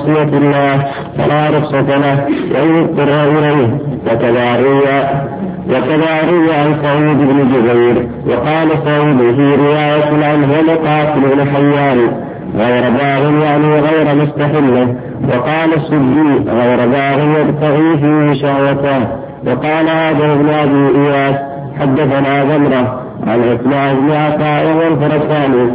معصية الله فلا رخصة له وإن اضطر إليه. وكذا روي عن سعيد بن جبير وقال سعيد في رواية عنه ومقاتل بن حيان غير باغ يعني غير مستحله. وقال السدي غير باغ يبتغي فيه شهوته. وقال آدم بن أبي إياس حدثنا غمرة عن عثمان بن عطاء والفرساني.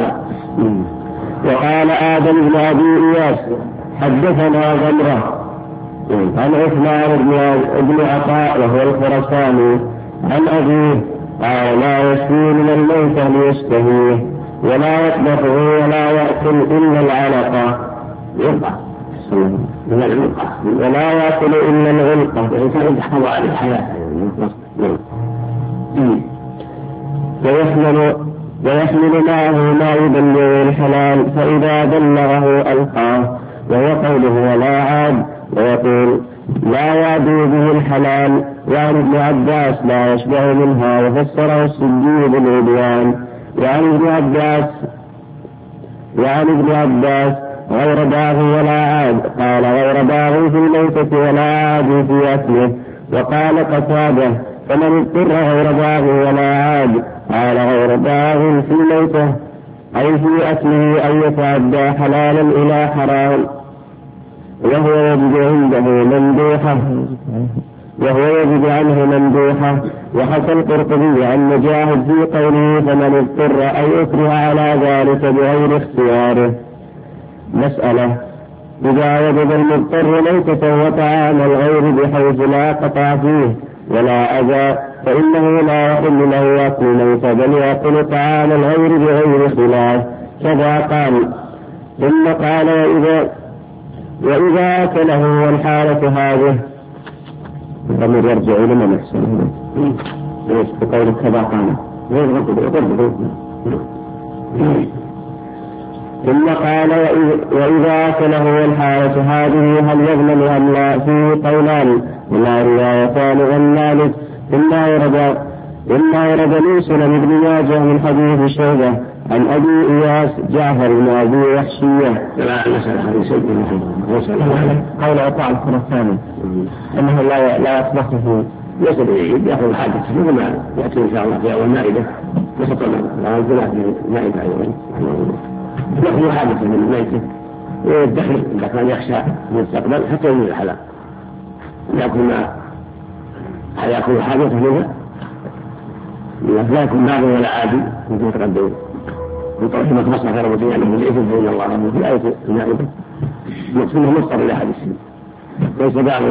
وقال آدم بن أبي إياس حدثنا غمرة عن عثمان بن عطاء وهو الخرساني عن أبيه قال لا يشفي من الموت ليشتهيه ولا يطبخه ولا يأكل إلا العلقة ولا يأكل إلا العلقة الإنسان يحفظ على الحياة ويحمل معه ما يبلغ الحلال فإذا بلغه ألقاه. وهو قوله ولا عاد ويقول لا يعدو به الحلال. وعن ابن عباس لا يشبع منها وفسره السدي بالعدوان. وعن ابن عباس غير باغ ولا عاد قال غير باغ في الميتة ولا عاد في أكله. وقال قتادة فمن اضطر غير باغ ولا عاد قال غير باغ في الميتة أي في أكله أن يتعدى حلالا إلى حرام وهو يجد عنه مندوحة. وحكى القرطبي عن مجاهد في قوله فمن اضطر أن يكره على ذلك بغير اختياره. مسألة إذا وجد المضطر ميتة وطعام الغير بحيث لا قطع فيه ولا أذى فإنه لا يحل له يأكل ميتة بل يأكل طعام الغير بغير خلاف. كذا قال. ثم قال وإذا أكله والحالة هذه ضمير يرجع لمن يحسن بقول كذا قال. ثم قال وإذا أكله والحالة هذه هل يظلم أم لا فيه قولان ولا روايتان عن مالك. ثم ورد لي سنن ابن ماجه من حديث شعبة عن أبي إياس جعفر بن أبي وحشية قول عطاء الخرساني أنه لا يطبخ فيه يسأل يأخذ حاجة مثل ما يأتي إن شاء الله في أول مائدة يسطل على الجناح من مائدة أيضا يأخذ حاجة من الميتة ويدخل إذا كان يخشى المستقبل حتى يجوز الحلال يأكل حاجة منها لا يكون باغي ولا عادي مثل تقدم من طرف ما تمسح غير متيان من الإثم فإن الله أمر في آية المائدة مقصوده مصدر إلى أحد السنين ليس باغي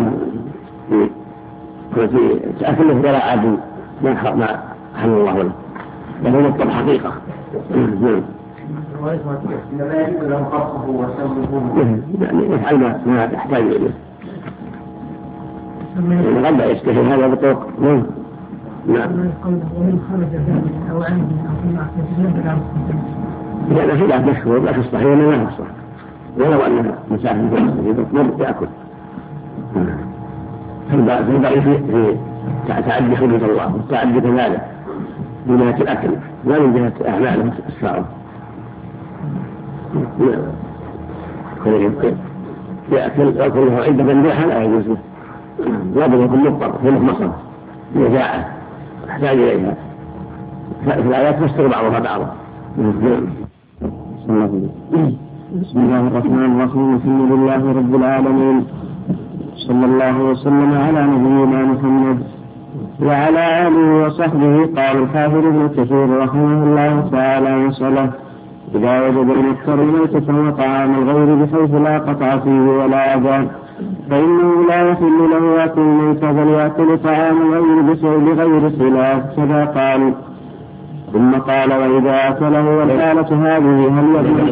في تأكله ولا عادي ما حل الله له بل هو مطلب حقيقة. يعني يفعل ما تحتاج إليه غدا يشتهي هذا بطوق. نعم ومن خرج ذلك أو عنده أو في معصية لأن في لا مشهور لا تصلح ولا ما تصلح ولو أنها مساحة في يأكل فالبعض في تعدي حدود الله والتعدي كذلك من جهة الأكل لا من جهة أعماله السارة. يأكله عند مندوحة لا يجوز له لا بد يكون مضطر في مصر نزاعة يحتاج إليها فالآيات تفسر بعضها بعضا. بسم الله الرحمن الرحيم الحمد لله رب العالمين صلى الله وسلم على نبينا محمد وعلى آله وصحبه. قال الحافظ ابن كثير رحمه الله تعالى مسألة إذا وجد المضطر ميتة وطعام الغير بحيث لا قطع فيه ولا أذى فإنه لا يحل له يأكل ميتة بل يأكل طعام الغير بغير خلاف. كذا قال. ثم قال وإذا أكله والحالة هذه هل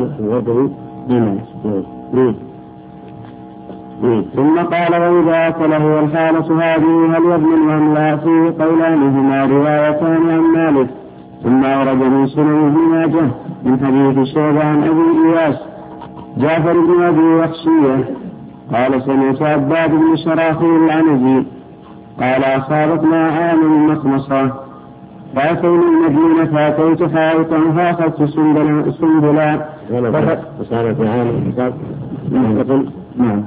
ثم قال وإذا أكله والحالة هذه هل يضمن أم لا فيه قولانهما روايتان عن مالك. ثم ورد من سنن ابن ماجه من حديث شعبة عن أبي إياس جعفر بن أبي وحشية قال سمعت عباد بن شراحيل العنزي قال أصابتنا عام مخمصة فأتينا المدينة فأتيت حائطا فأخذت سنبلا وصار في عام الحساب نعم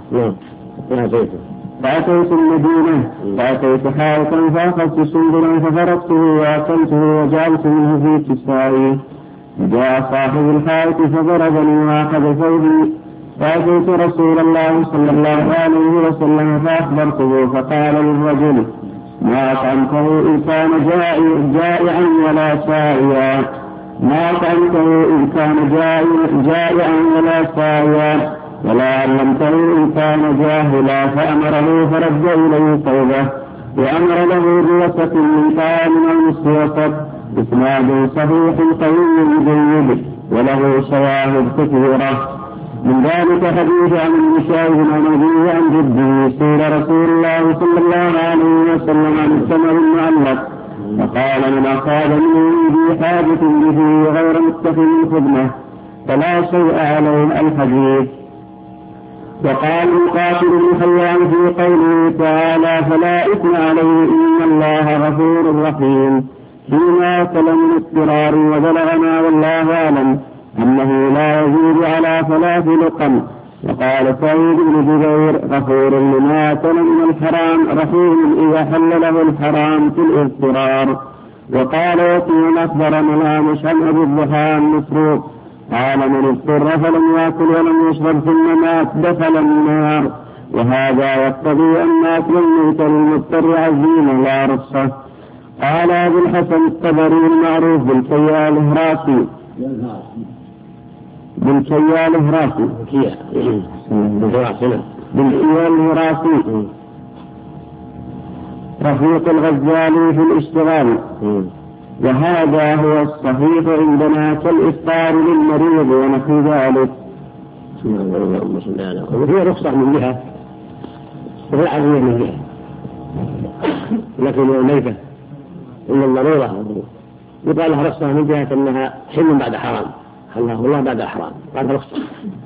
فأتيت المدينة فأتيت حائطا فأخذت سندلا ففرقته وأكلته وجعلت منه في كسائي. جاء صاحب الحائط فضربني وأخذ ثوبي فأتيت رسول الله صلى الله عليه وسلم فأخبرته فقال للرجل ما أطعمته إن كان جائعا ولا سائيا ما أطعمته إن كان جائعا ولا سائيا ولا علمته إن كان جاهلا فأمره فرد إليه ثوبه وأمر له بوسط من طعام أو نصف وسط. إسناد صحيح قوي جيد وله شواهد كثيرة. من ذلك حديث عن المشاهد عن أبيه عن جده سئل رسول الله صلى الله عليه وسلم عن الثمر المعلق فقال من أصاب منه ذي حاجة به غير متخذ خدمة فلا شيء عليه الحديث. وقال مقاتل بن حيان في قوله تعالى فلا إثم عليه إن الله غفور رحيم فيما أكل من اضطرار. وبلغنا والله أعلم أنه لا يزيد على 3 لقم. وقال سعيد بن جبير غفور لما أكل من الحرام رحيم إذا حل له الحرام في الاضطرار. وقال يقين أخبرنا الأعمش عن أبي الضحى المسروق قال من اضطر فلم يأكل ولم يشرب ثم مات دخل النار. وهذا يقتضي أن أكل الميت للمضطر عزيمة لا رخصة. قال أبو الحسن الطبري المعروف بالكيال الهراسي رفيق الغزالي في الاشتغال. وهذا هو الصحيح عندنا كالإفطار للمريض ونحو ذلك. وفي رخصة من جهة وفي العزيمة من جهة لكن الميتة إن الضرورة يقال لها رخصة من جهة أنها حل بعد حرام حلها الله بعد حرام بعد رخصة.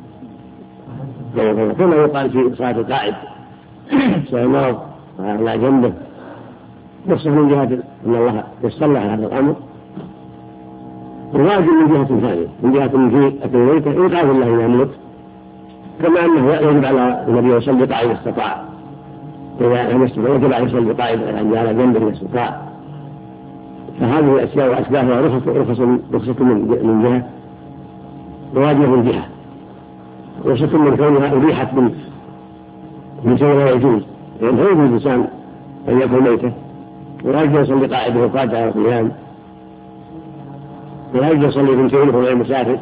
ثم يقال في صلاة القائد سيمرض على جنبه رخصة من جهة أن الله يصلح هذا الأمر. الواجب من جهة ثانية من جهة في أكل الميتة إنقاذ الله إذا يموت كما أنه يجب على النبي يصلي قائد استطاع إذا لم يستطع يجب على يصلي قائد على جنبه استطاع. فهذه الأشياء وأسبابها رخصة من جهة وواجب من جهة رخصة من كونها أبيحت من شيء لا يجوز يعني لا يجوز الإنسان أن يكون ميتة ولا يجوز يصلي قاعدة وقاعدة على القيام ولا يجوز يصلي من شيء غير المسافر.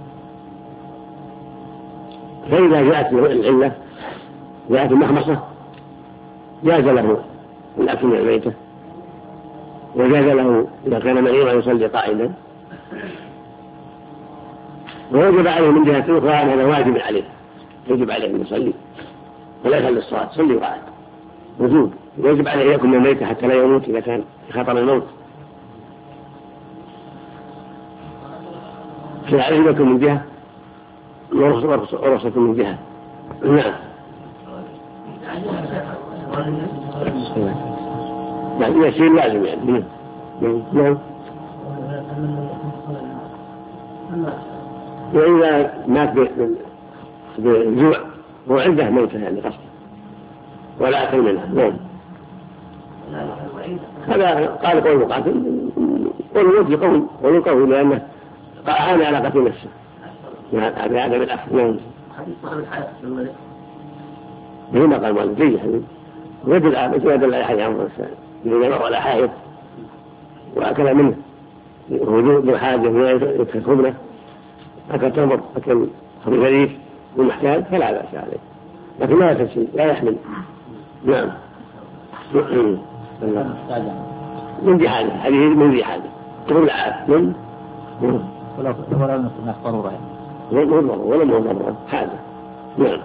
فإذا جاءت العلة جاءت المحمصة جاز له الأكل من الميتة وجاز له إذا كان مريضا يصلي قاعدا. ويجب عليه من جهة أخرى أن هذا واجب عليه يجب عليه أن يصلي ولا يخلي الصلاة صلي قاعد وجوب. يجب عليه يكون من الميتة حتى لا يموت إذا كان في خطر الموت. فعليه يكون من جهة ورخصة من جهة. نعم يعني شيء لازم يعني. نعم وإذا مات بجوع هو عنده موته يعني قصد ولا أكل منها. نعم هذا قال قول مقاتل والوجه قول لأنه عان على قتل نفسه بعدم الأكل. نعم هنا قال مالك جيد ويدل على حي عمر السلام ولا حائط وأكل منه وجود الحاجة يدخل خبرة أكل تمر أكل خبر غريب والمحتاج فلا بأس عليه لكن لا يكفي لا يحمل. نعم من ذي حاجة هذه من ذي حاجة تقول العاد من ولا نصنع ضرورة ولا ضرورة حاجة. نعم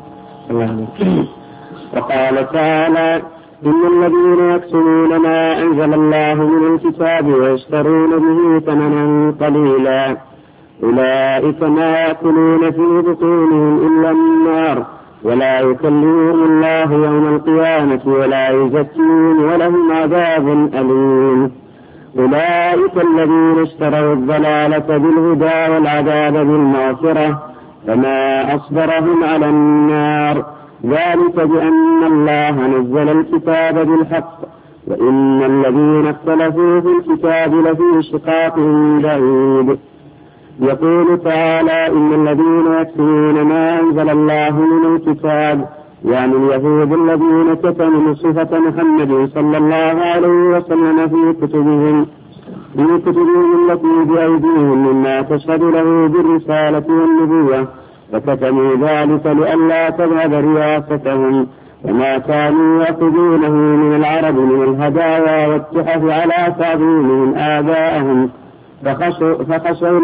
وقال تعالى إن الذين يكتمون ما أنزل الله من الكتاب ويشترون به ثمنا قليلا أولئك ما يأكلون في بطونهم إلا النار ولا يكلمهم الله يوم القيامة ولا يزكيهم ولهم عذاب أليم. أولئك الذين اشتروا الضلالة بالهدى والعذاب بالمغفرة فما أصبرهم على النار ذلك بأن الله نزل الكتاب بالحق وإن الذين اختلفوا في الكتاب لفي شقاق بعيد. يقول تعالى إن الذين يكتمون ما أنزل الله من الكتاب يعني اليهود الذين كتموا صفة محمد صلى الله عليه وسلم في كتبهم التي بأيديهم مما تشهد له بالرسالة والنبوة فكتموا ذلك لئلا تذهب رياستهم وما كانوا يأخذونه من العرب من الهدايا والتحف على تعظيمهم آباءهم فخشوا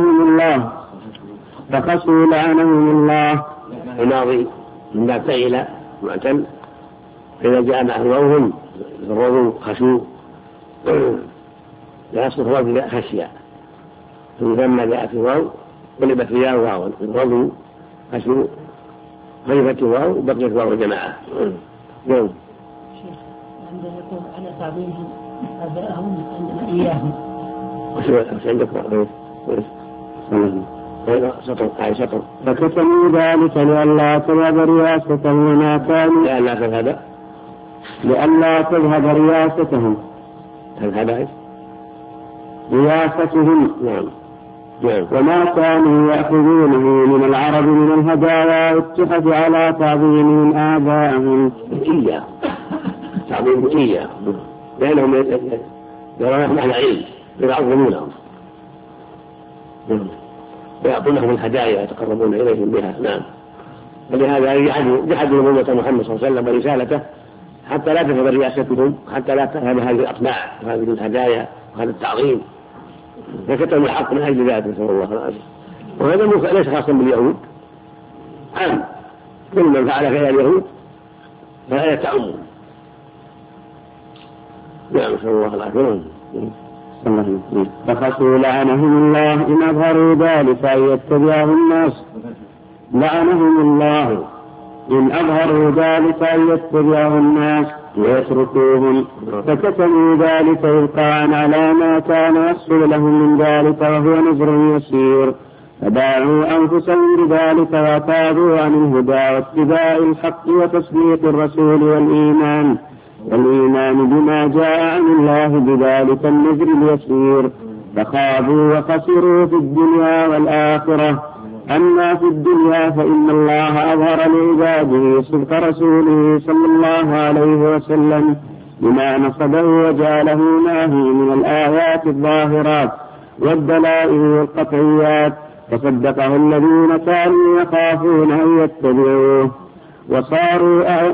لعنهم الله الماضي من باب فعل معتل فإذا جاء معهم الرجل خشوا لا يصلح واو خشية فلما جاءت الواو قلبت فيها واو الرجل خشوا غيبت واو بقيت واو الجماعة. عندما يقول على تعظيمهم آباءهم عندنا إياهم وش عندك سطر فكتموا ذلك لئلا تذهب رياستهم وما كانوا لئلا تذهب رياستهم رياستهم وما كانوا يأخذونه من العرب من الهدايا والتحف على تعظيمهم آباءهم تعظيم إياه لأنهم يرونهم على علم يعظمونهم ويعطونهم الهدايا يتقربون إليهم بها. نعم. ولهذا جحدوا نبوة محمد صلى الله عليه وسلم ورسالته حتى لا تذهب رياستهم حتى لا تذهب هذه الأطماع وهذه الهدايا وهذا التعظيم فكتموا الحق من أجل ذلك نسأل الله العافية. وهذا ليس خاصا باليهود عام كل من فعل فيها اليهود فهي تعم. نعم نسأل الله العافية. فخشوا لعنهم الله إن أظهروا ذلك أن يتبعهم الناس لعنهم الله إن أظهروا ذلك أن يتبعهم الناس ويتركوهم فكتموا ذلك إلقاء على ما كان يحصل لهم من ذلك وهو نذر يسير فباعوا أنفسهم بذلك وتابوا عن الهدى واتباع الحق وتصديق الرسول والإيمان بما جاء عن الله بذلك النذر اليسير فخابوا وخسروا في الدنيا والآخرة. أما في الدنيا فإن الله أظهر لعباده صدق رسوله صلى الله عليه وسلم بما نصبه وجعله ما هي من الآيات الظاهرات والدلائل والقطعيات فصدقه الذين كانوا يخافون أن يتبعوه وصاروا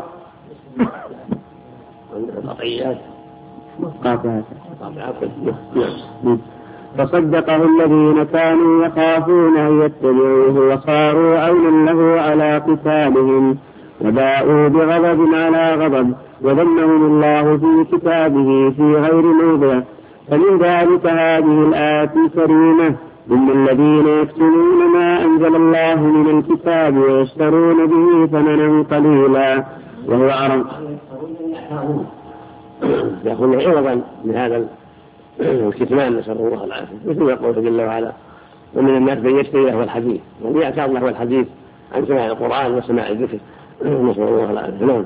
فصدقه الذين كانوا يخافون أن يتبعوه وصاروا عونا له على قتالهم وباءوا بغضب على غضب وذمهم الله في كتابه في غير موضع. فمن ذلك هذه الآيات الكريمة إن الذين يكتمون ما أنزل الله من الكتاب ويشترون به ثمنا قليلا وهو عرض يأخذ عوضا من هذا الكتمان نسأل الله العافية مثل ما يقول جل وعلا ومن الناس من يشتري له الحديث ويعتبر له الحديث عن سماع القرآن وسماع الذكر نسأل الله العافية. نعم.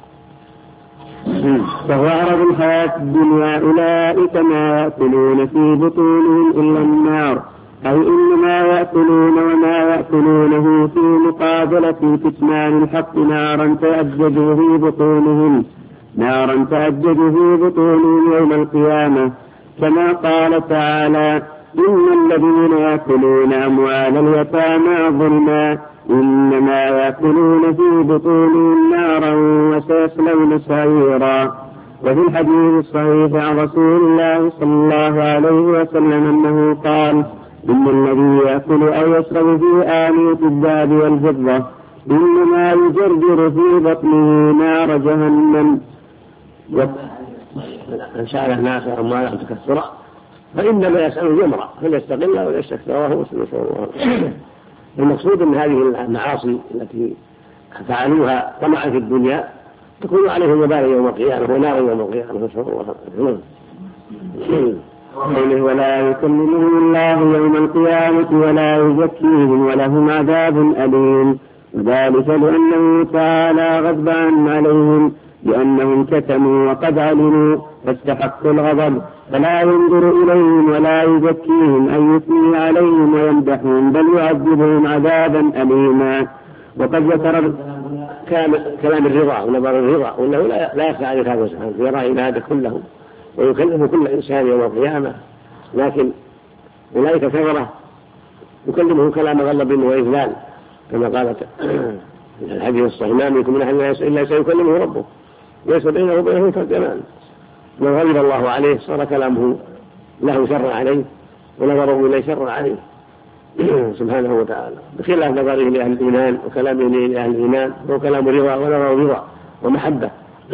فهو عرض الحياة الدنيا أولئك ما يأكلون في بطونهم إلا النار أي إنما يأكلون وما يأكلونه في مقابلة كتمان الحق نارا تأجج في بطونهم يوم القيامة كما قال تعالى إن الذين يأكلون أموال اليتامى ظلما إنما يأكلون في بطونهم نارا وسيصلون سعيرا. وفي الحديث الصحيح عن رسول الله صلى الله عليه وسلم أنه قال إن الذي يأكل أو يشرب في آنية الذهب والفضة إنما يجرجر في بطنه نار جهنم. إن سأل الناس أموالا تكثرا فإنما يسأل جمرا فليستقل ولا يستكثر وهو نسأل الله. المقصود أن هذه المعاصي التي فعلوها طمعا في الدنيا تكون عليهم وبالا يوم القيامة ونارا يوم القيامة نسأل الله. وقوله ولا يكلمهم الله يوم القيامة ولا يزكيهم ولهم عذاب أليم، وذلك لأنه تعالى غضبان عليهم لأنهم كتموا وقد علموا فاستحقوا الغضب، فلا ينظر إليهم ولا يزكيهم أن يثني عليهم ويمدحهم بل يعذبهم عذابا أليما. وقد ذكر كلام الرضا ونظر الرضا وأنه لا يخفى عن هذا سبحانه يرى عباده كلهم ويكلم كل إنسان يوم القيامة، لكن أولئك كفرة يكلمه كلام غضب وإذلال كما قالت الحديث الصحيح ما منكم من أحد إلا سيكلمه ربه ليس بينه وبينه ترجمان. من غضب الله عليه صار كلامه له شر عليه ونظره إليه شر عليه سبحانه وتعالى، بخلاف نظره لأهل الإيمان وكلامه لأهل الإيمان هو كلام رضا ونظر رضا ومحبة.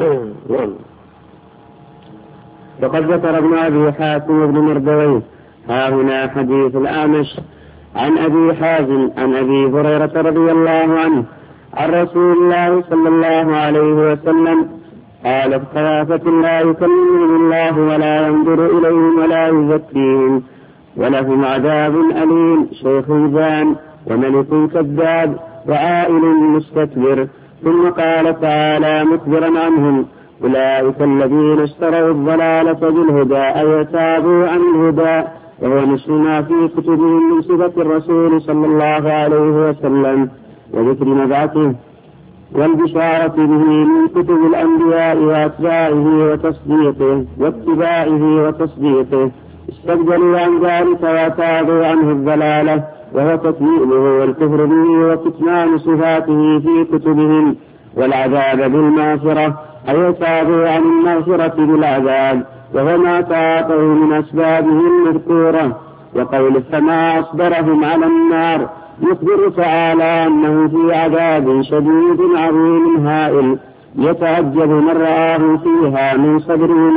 وقد ذكر ابن أبي حاتم بن مردويه ها هنا حديث الأعمش عن أبي حازم عن أبي هريرة رضي الله عنه عن رسول الله صلى الله عليه وسلم قال ثلاثة لا يكلمهم الله ولا ينظر إليهم ولا يزكيهم ولهم عذاب أليم، شيخ زان وملك كذاب وعائل مستكبر. ثم قال تعالى مخبرا عنهم أولئك الذين اشتروا الضلالة بالهدى أي تابوا عن الهدى، وهو مثل ما في كتبهم من صفة الرسول صلى الله عليه وسلم وذكر مبعثه والبشارة به من كتب الأنبياء وأتباعه واتباعه وتصديقه، استبدلوا عن ذلك وتابوا عنه الضلالة وهو تكذيبه والكفر به وكتمان صفاته في كتبهم، والعذاب بالمغفرة أي تابوا عن المغفرة بالعذاب وهو ما تعاطوا من أسبابه المذكورة. وقول فما أصبرهم على النار يخبر تعالى أنه في عذاب شديد عظيم هائل يتعجب من رآه فيها من صبرهم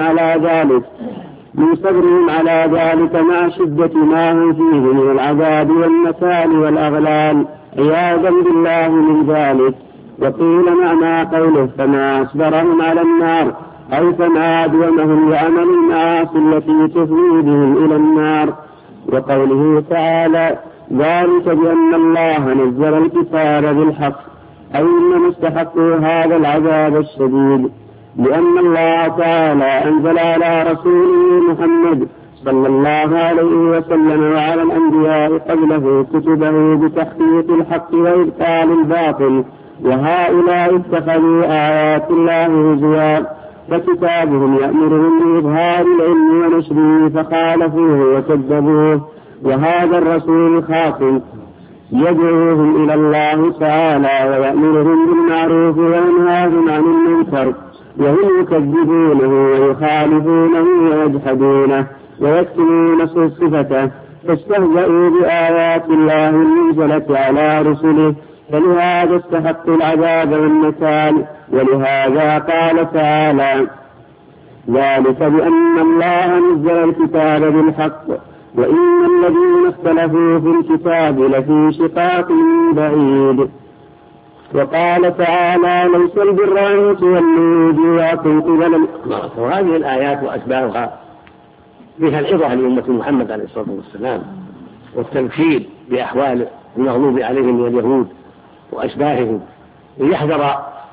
على ذلك مع شدة ما هم فيه من العذاب والنكال والأغلال عياذا بالله من ذلك. وقيل معنى قوله فما أصبرهم على النار أي فما أدومهم لعمل المعاصي التي تفضي بهم إلى النار. وقوله تعالى ذلك بأن الله نزل الكتاب بالحق أي إنما استحقوا هذا العذاب الشديد لأن الله تعالى أنزل على رسوله محمد صلى الله عليه وسلم وعلى الأنبياء قبله كتبه بتحقيق الحق وإبطال الباطل، وهؤلاء اتخذوا آيات الله هزوا، فكتابهم يأمرهم بإظهار العلم ونشره فخالفوه وكذبوه، وهذا الرسول الخاتم يدعوهم إلى الله تعالى ويأمرهم بالمعروف وينهاهم عن المنكر، وهم يكذبونه ويخالفونه ويجحدونه ويكتمون صفته، فاستهزأوا بآيات الله المنزلة على رسله، فلهذا استحقوا العذاب والنكال. ولهذا قال تعالى ذلك بأن الله نزل الكتاب بالحق وإن الذين اختلفوا في الكتاب لفي شقاق بعيد. وقال تعالى ليس البر أن تولوا وجوهكم قبل. وهذه الآيات وأشباهها فيها العظة لأمة محمد عليه الصلاة والسلام والتذكير بأحوال المغضوب عليهم من اليهود وأشباههم، ليحذر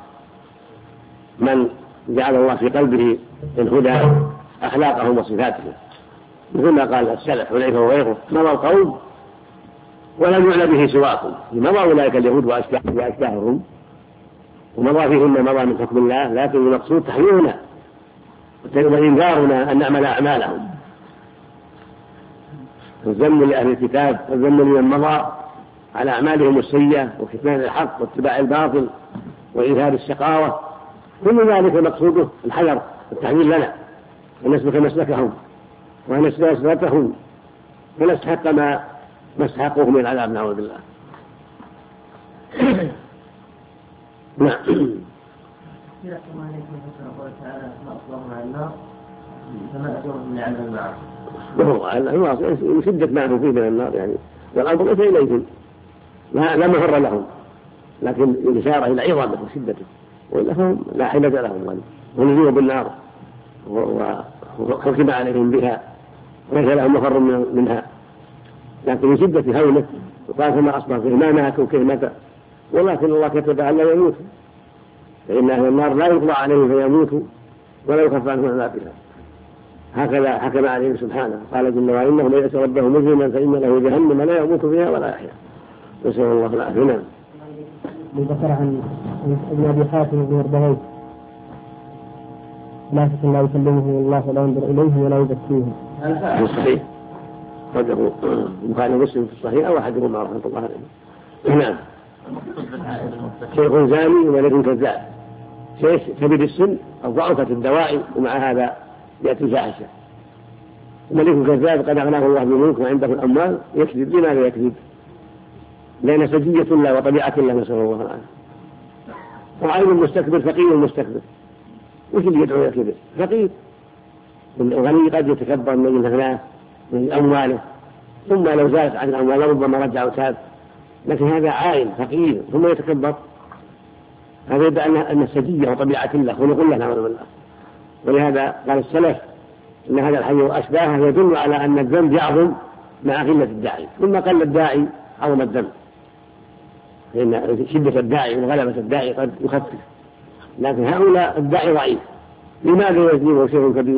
من جعل الله في قلبه الهدى أخلاقهم وصفاتهم، مثل ما قال السلف حذيفة وغيره مضى القوم ولم يعلم به سواكم، مضى أولئك اليهود وأشباههم ومضى فيهم ما مضى من حكم الله، لكن المقصود تحذيرنا وإنذارنا أن نعمل أعمالهم، الذم لأهل الكتاب والذم لمن مضى على أعمالهم السيئة وكتمان الحق واتباع الباطل وإظهار الشقاوة، كل ذلك مقصوده الحذر والتحذير لنا أن نسلك مسلكهم وأن نسلك مسلكهم ونستحق ما استحقوه من العذاب نعوذ بالله. نعم. وهو شدة ما فيه من النار يعني، والأمر ليس إليهم لا مفر لهم، لكن الإشارة إلى عظمته وشدته، وإلا فهم لا حيلة لهم ونزلوا بالنار وحكم عليهم بها ليس له مفر منها، لكن من شدة هوله وقال كما أصبح فيه ما ماتوا كيف مات، ولكن الله كتب أن لا يموتوا، فإن أهل النار لا يقضى عليهم فيموتوا ولا يخفف عنهم عذابها. هكذا حكم عليهم سبحانه، قال جل وعلا إنه من يأت ربه مجرما فإن له جهنم لا يموت فيها ولا يحيا، نسأل الله العافية. ذكر عن ابن أبي حاتم بن وردويه لا يكلمه الله ولا ينظر إليه ولا يزكيه. في الصحيح رده البخاري ومسلم في الصحيح أو أحدهما رحمة الله عليه. نعم. شيخ زاني وملك كذاب، شيخ كبير السن أو ضعفت الدواعي ومع هذا يأتي فاحشة. ملك كذاب قد أغناه الله بملك وعنده الأموال يكذب. لماذا يكذب؟ لأن سجية الله وطبيعة الله، نسأل الله العافية. وعين المستكبر فقير المستكبر، وش اللي يدعو يكذب؟ فقير. الغني قد يتكبر من الأغنياء من أمواله، ثم لو زادت عن الأموال ربما رجع وتاب، لكن هذا عائل فقير ثم يتكبر، هذا يدعي أن السجية وطبيعة الله خلق الله نعوذ بالله. ولهذا قال السلف إن هذا الحي وأشباهه يدل على أن الذنب يعظم مع قلة الداعي، ثم قل الداعي عظم الذنب، فإن شدة الداعي وغلبة الداعي قد يخفف، لكن هؤلاء الداعي ضعيف. لماذا يجنيه شيء كبير؟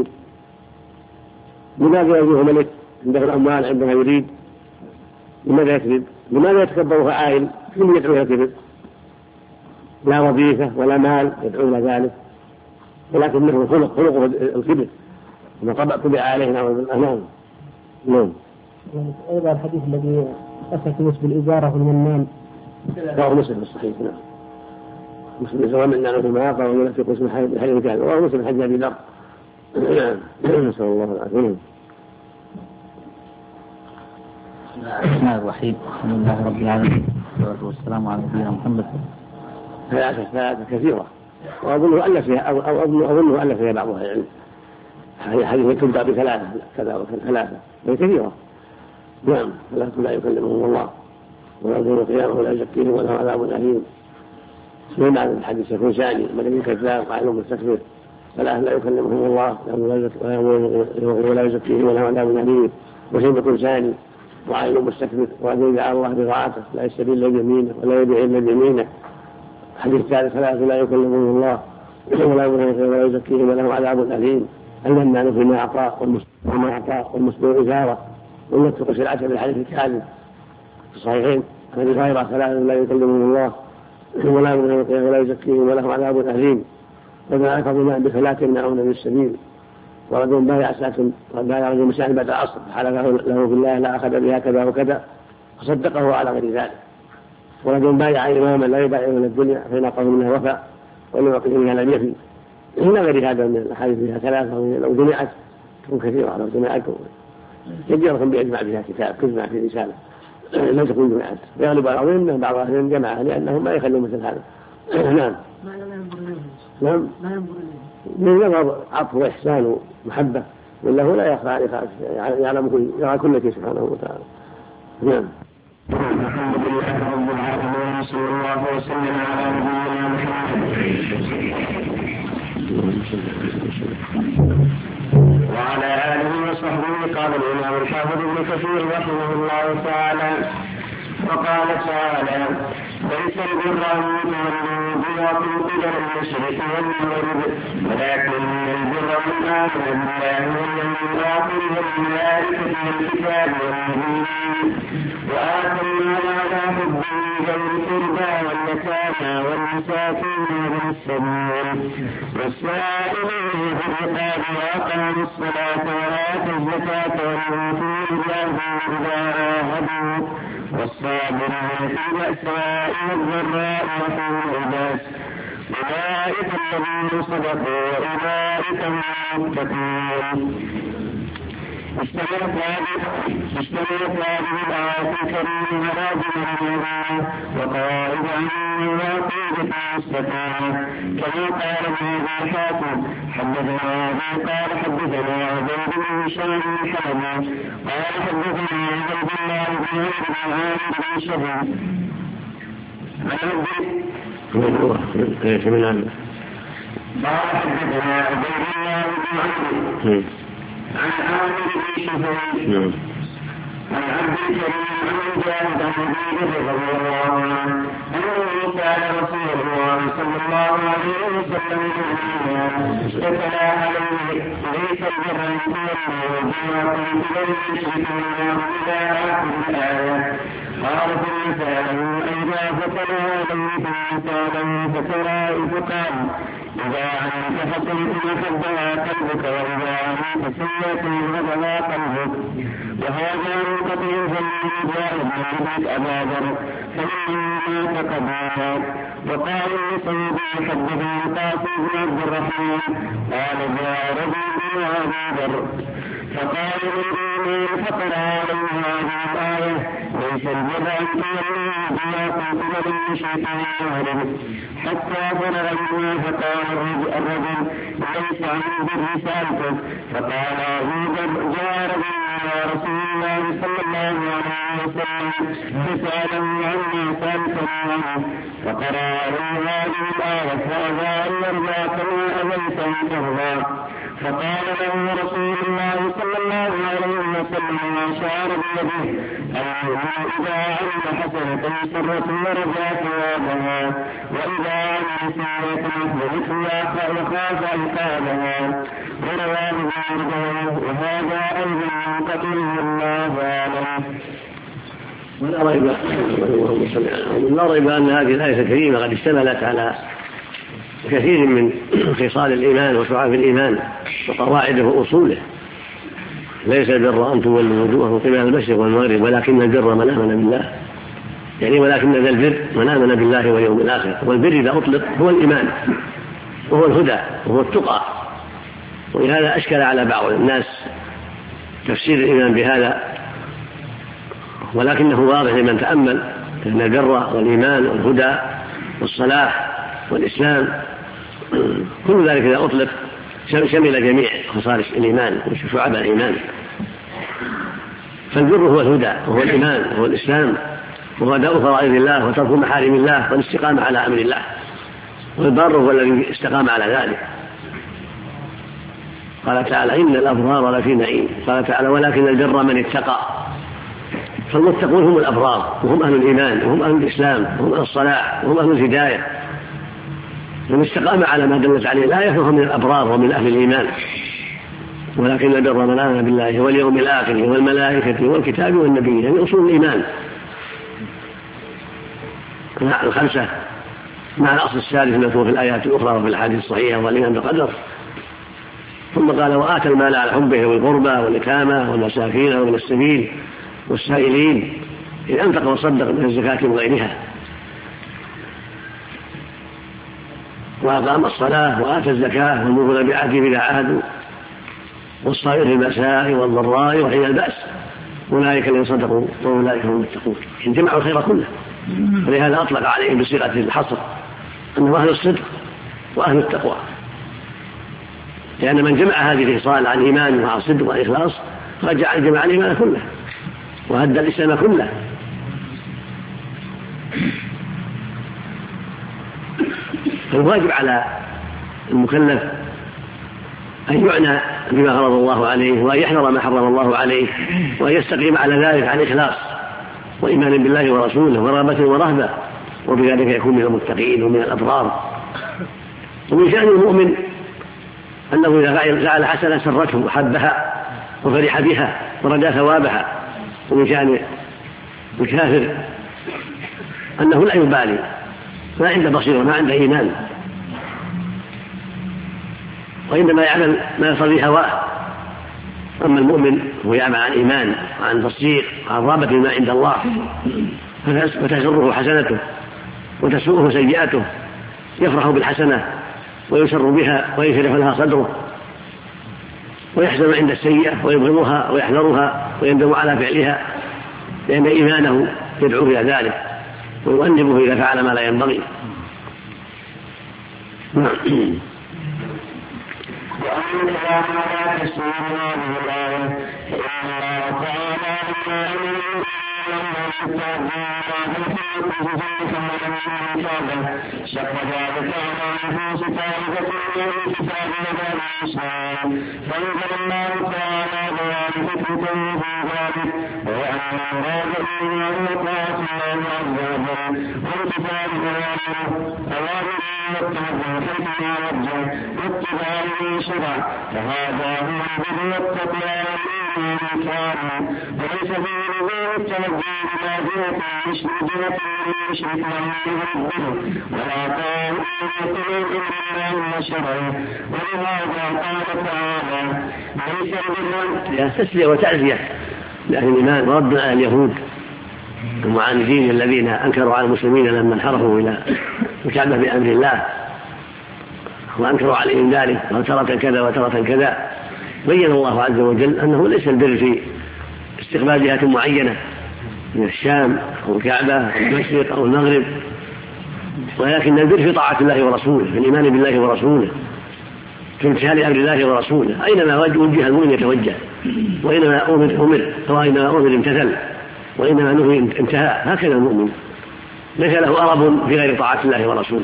لماذا يجنيه ملك عنده الأموال عندما يريد؟ لماذا يكذب؟ لماذا يتكبر عائل؟ من يدعو يكذب؟ لا وظيفة ولا مال يدعو إلى ذلك، ولكنه خلق الكبر ما طبع عليه. نعم. أيضا الحديث الذي أتى في نسب الإجارة والمنان رواه مسلم الصحيح. نعم. مسلم سواء من نعم ما قال وينفق اسم الحي كان رواه مسلم حج أبي ذر. نسأل الله العافية. بسم الله الرحمن الحمد لله رب العالمين والصلاة والسلام على نبينا محمد. ثلاثة كثيرة، وأظنه ألف فيها أو أظنه ألف فيها بعضها يعني. حديث تبدأ بثلاثة كذا وثلاثة كثيرة. نعم. ثلاثة لا يكلمهم الله ولا يوم القيامة ولا يزكيهم ولا عذاب أليم. سمعنا عن الحديث يكون ثاني من كذاب قائل مستكبر، ثلاثة لا يكلمهم الله ولا يزكيهم ولا عذاب أليم. وشيء يكون ثاني وعائل مستكبر وأن يدعى الله بطاعته لا يستبيل إلا بيمينه ولا يدعي إلا بيمينه. حديث ثالث ثلاثة لا يكلمهم الله ولا يزكيهم ولهم عذاب أليم. المنان فيما أعطى والمسبوع إزارة والمتق سلعة بالحديث الكاذب في الصحيحين. هذه غير ثلاثة لا يكلمهم الله ولا يزكيهم ولهم عذاب أليم. وذلك بما بثلاث يمنعون من السبيل. ورجل بايع ساكن بايع رجل مساعد بعد العصر حلف له بالله لا أخذ بها كذا وكذا فصدقه على غير ذلك. ورجل بايع إماما لا يبايع من الدنيا فإن أقر منها وفى وإن أقر منها لم يفي. هنا غير هذا من الأحاديث فيها ثلاثة، لو جمعت تكون كثيرة، لو جمعت يجركم بأجمع بها كتاب تجمع في رسالة لا تكون جمعت. يغلب على العظيم أن بعض أهل جمعها لأنهم ما يخلون مثل هذا. نعم. نعم. من نظر عطف وإحسان ومحبة والله لا يخفى عليه يعلم يرى كل شيء سبحانه وتعالى. نعم. الحمد لله رب العالمين صلى الله وسلم على نبينا محمد وعلى آله وصحبه. قال الإمام الحافظ ابن كثير رحمه الله تعالى وقال تعالى ليس البر أن تولوا وجوهكم قبل المشرق والمغرب ولكن البر من آمن بالله واليوم الآخر والملائكة والكتاب والنبيين وآتى المال على حبه ذوي القربى واليتامى والمساكين وابن السبيل والسائلين في الرقاب وأقاموا الصلاة وآتوا الزكاة والموفون بالعهد إذا عاهدوا والصابرين في البأساء والضراء وحين البأس أولئك الذين صدقوا وأولئك هم المتقون. اشتملت هذه الآيات الكريمة على جمل وقائد عن العقيدة المستقيمة كما قال ابن حاتم حدثنا أبي قال حدثنا عبيد بن هشام الحلبي قال حدثنا عبد الله بن عامر بن شهيد قال حدثنا عبيد الله بن عمرو عن عامر بن شفيع عن عبد الكريم عن جابر بن رضي الله عنه أنه كان رسول الله صلى الله عليه وسلم اتلى عليه ليس البر أن تولوا وجوهكم قبل المشركين إلى آخر الآية. قال ثم سأله أيضا فتلى عليه ثم سأله فتلى فقال إذا علمت حسنة فدها قلبك وإذا علمت سيئة غضبها قلبك. وهذا منقطع فمن جاء بن أبا ذر فإنه مات قبلها. وقال لسيدي حدثنا قاسم بن عبد الرحمن قال جاء رجل من أبي ذر فقال للإيمان فقرأ عليه هذه الآية ليس البر أن تولوا وجوهكم قبل المشركين حتى بلغ منها. فقال الرجل ليس عن البر سألته. فقال أبو ذر جاء رجل إلى رسول الله صلى الله عليه وسلم فسأله عما سألته عنه فقرأ عليه هذه الآية هذا أن يرضى كما أبيت أن ترضى. فقال له رسول الله صلى الله عليه وسلم وأشار بيده المؤمن إذا عمل حسنة سرته ورجع ثوابها وإذا عمل سيئة أحببته وخاف عقابها. ورواه ابن وهذا أيضا منقطع الله أعلم. لا ريب أن هذه الآية الكريمة قد اشتملت على كثير من خصال الإيمان وشعاب الإيمان وقواعده وأصوله. ليس البر أن تولوا وجوهكم قبل المشرق والمغرب ولكن البر من آمن بالله، يعني ولكن ذا البر من آمن بالله واليوم الآخر. والبر إذا أطلق هو الإيمان وهو الهدى وهو التقى. ولهذا أشكل على بعض الناس تفسير الإيمان بهذا، ولكنه واضح لمن تأمل أن البر والإيمان والهدى والصلاح والإسلام كل ذلك إذا أطلق شمل جميع خصال الإيمان وشعب الإيمان. فالبر هو الهدى وهو الإيمان وهو الإسلام وهو أداء فرائض الله وترك محارم الله والاستقامة على أمر الله. والبر هو الذي استقام على ذلك. قال تعالى إن الأبرار لفي نعيم. قال تعالى ولكن البر من اتقى. فالمتقون هم الأبرار وهم أهل الإيمان وهم أهل الإسلام وهم أهل الصلاح وهم أهل الهداية. من استقام على ما دلت عليه الآية فهو من الأبرار ومن أهل الإيمان. ولكن البر من آمن بالله واليوم الآخر والملائكة والكتاب والنبي، يعني أصول الإيمان الخمسة مع الأصل السادس المذكور في الآيات الأخرى وفي الأحاديث الصحيحة والإيمان بالقدر. ثم قال وآتى المال على حبه والقربى واليتامى والمساكين ومن السبيل والسائلين إذ أنفق وصدق من الزكاة وغيرها. وأقام الصلاة وآتى الزكاة والموفون بعهدهم إذا عاهدوا والصابرين في البأساء والضراء وحين البأس أولئك الذين صدقوا وأولئك هم المتقون. جمعوا الخير كله. ولهذا أطلق عليهم بصيغة الحصر أنه أهل الصدق وأهل التقوى، لأن من جمع هذه الخصال عن إيمان وعن صدق وعن إخلاص رجع جمع الإيمان كله وهدى الإسلام كله. فالواجب على المكلف أن يعنى بما فرض الله عليه وأن يحذر ما حرم الله عليه وأن يستقيم على ذلك عن إخلاص وإيمان بالله ورسوله ورغبة ورهبة، وبذلك يكون من المتقين ومن الأبرار. ومن شأن المؤمن أنه إذا فعل حسنة سرته وحبها وفرح بها ورجى ثوابها. ومن شأن الكافر أنه لا يبالي، ما عنده بصيرة ما عنده إيمان، وإنما يعمل ما يصلي هواه. أما المؤمن هو يعمل عن إيمان وعن تصديق وعن رغبة ما عند الله، فتسره حسنته وتسوءه سيئته، يفرح بالحسنة ويسر بها ويشرح لها صدره، ويحزن عند السيئة ويبغضها ويحذرها ويندم على فعلها، لأن إيمانه يدعو إلى ذلك ويؤنبه إذا فعل ما لا ينبغي. وأن لا تسمعوا هذه الآية فإن الله تعالى شق ذلك على نفوس طائفة من الكتاب وبعض الإسلام فأنزل الله تعالى بيان حكمته في ذلك وأن المراد إليه هو طاعة الله عز وجل وامتثال أوامره والتوجه حيث ما وجه واتباع من شرع فهذا هو البر والتقوى والإيمان الكامل وليس في نظام التوجه إلى جهة المشرك ولا طاعة إلا الله وشرعه ولهذا قال تعالى ليس البر تسلية وتعزية لأهل الإيمان ورد على اليهود المعاندين الذين أنكروا على المسلمين لما انحرفوا إلى الكعبة بأمر الله وأنكروا عليهم ذلك وترة كذا وترة كذا. بين الله عز وجل أنه ليس البر في استقبال جهة معينة من الشام أو الكعبة أو المشرق أو المغرب، ولكن البر في طاعة الله ورسوله، في الإيمان بالله ورسوله، في امتثال أمر الله ورسوله. أينما وجه المؤمن يتوجه، وإنما أمر وإنما أمر امتثل، وإنما نهي انتهى. هكذا المؤمن ليس له أرب في غير طاعة الله ورسوله.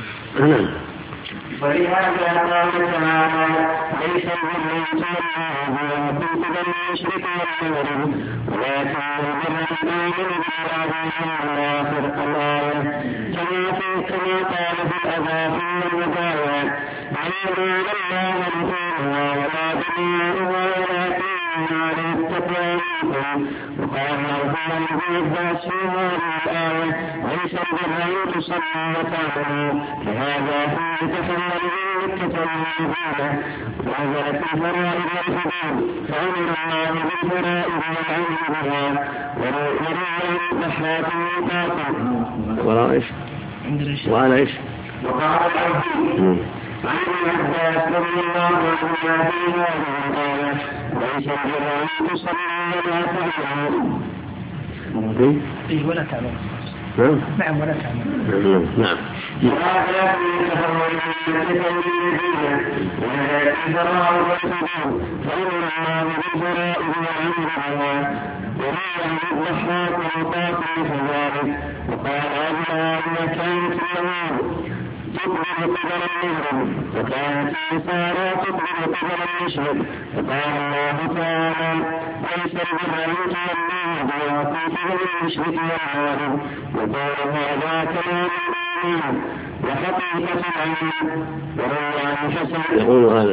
ولهذا قال تعالى ليس البر ان كنت بني المشرك والمغرب ولكن البر ان تؤمنوا بالله والآخر الآية كما قال في الأذافي والمداوات علموا الله ورسوله ولا دنياؤها ولكن على التقوى منكم. وقال مرفوعا ابن عباس في هذه الآية ليس البر ان تصلوا وتعملوا فهذا فيه تحمل التفاؤل ونزلت الفرائض والحدود فأمر الله بالفرائض والعلم بها ورؤيا نحات الباطل وأنا إيش وقال العبد عن ابن عباس رضي الله عنه في هذه الآية ليس البر أن تصلوا ولا تعملوا ولا تعملوا نعم ولا تعمل. نعم. وهذا في تفرد التوحيدية وهذا الفراغ والسجود فأمر الله بالفرائض والأمر بالله وروي عن الضحاك وقاتل كذلك. وقال أبوها أن كانت اليهود تقبل قبل المغرب وكانت النصارى تقبل قبل المشرق فقال الله تعالى ليس البر أن تولوا وجوهكم قبل المشرق والمغرب وقال هذا كلام الإيمان وحقيقة العلم وروى عن الحسن يقول هذا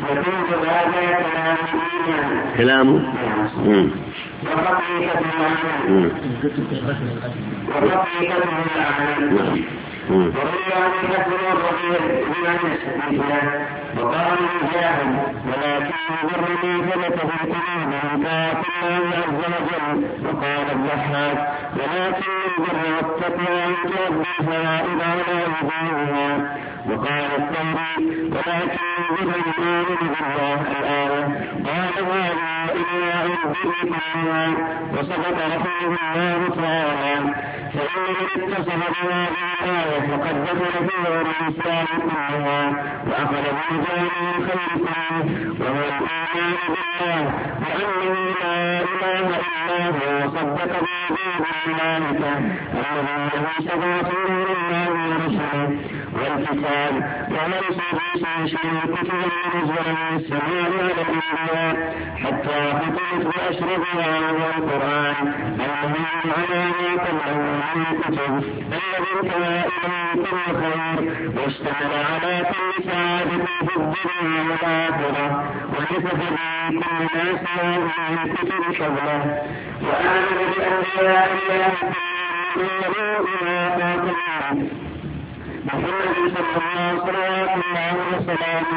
كلام الإيمان وحقيقة العلم وروي عن الحسن الرضي بن أنس وقال مجاهد ولكن البر ما ثبت في القلوب من طاعة الله عز وجل. وقال الضحاك ولكن البر والتقوى أن تؤدي الفرائض على وجوهها. وقال الثوري ولكن البر الإيمان بالله الآية قال هذا إلى البر كلها وسقط رحمه الله تعالى فإن من اتصف بهذه الآية فقد دخل في نور الإسلام كلها وأخذ بمجانب الخير كله وهو الإيمان بالله وأنه لا إله إلا هو وصدق بوجود الملائكة الذي له صفات نور الله ورسله والكتاب وليس بشيء الكتب المنزلة من السماء على الأنبياء حتى ختمت بأشرفها وهو القرآن المهم على ما قبله من الكتب الذي انتهى إليه كل خير واشتمل على كل سعادة في الدنيا والآخرة ونفذ به كل ما سواه من الكتب قبله وآمن بأنبياء الله محمد صلى الله عليه وسلم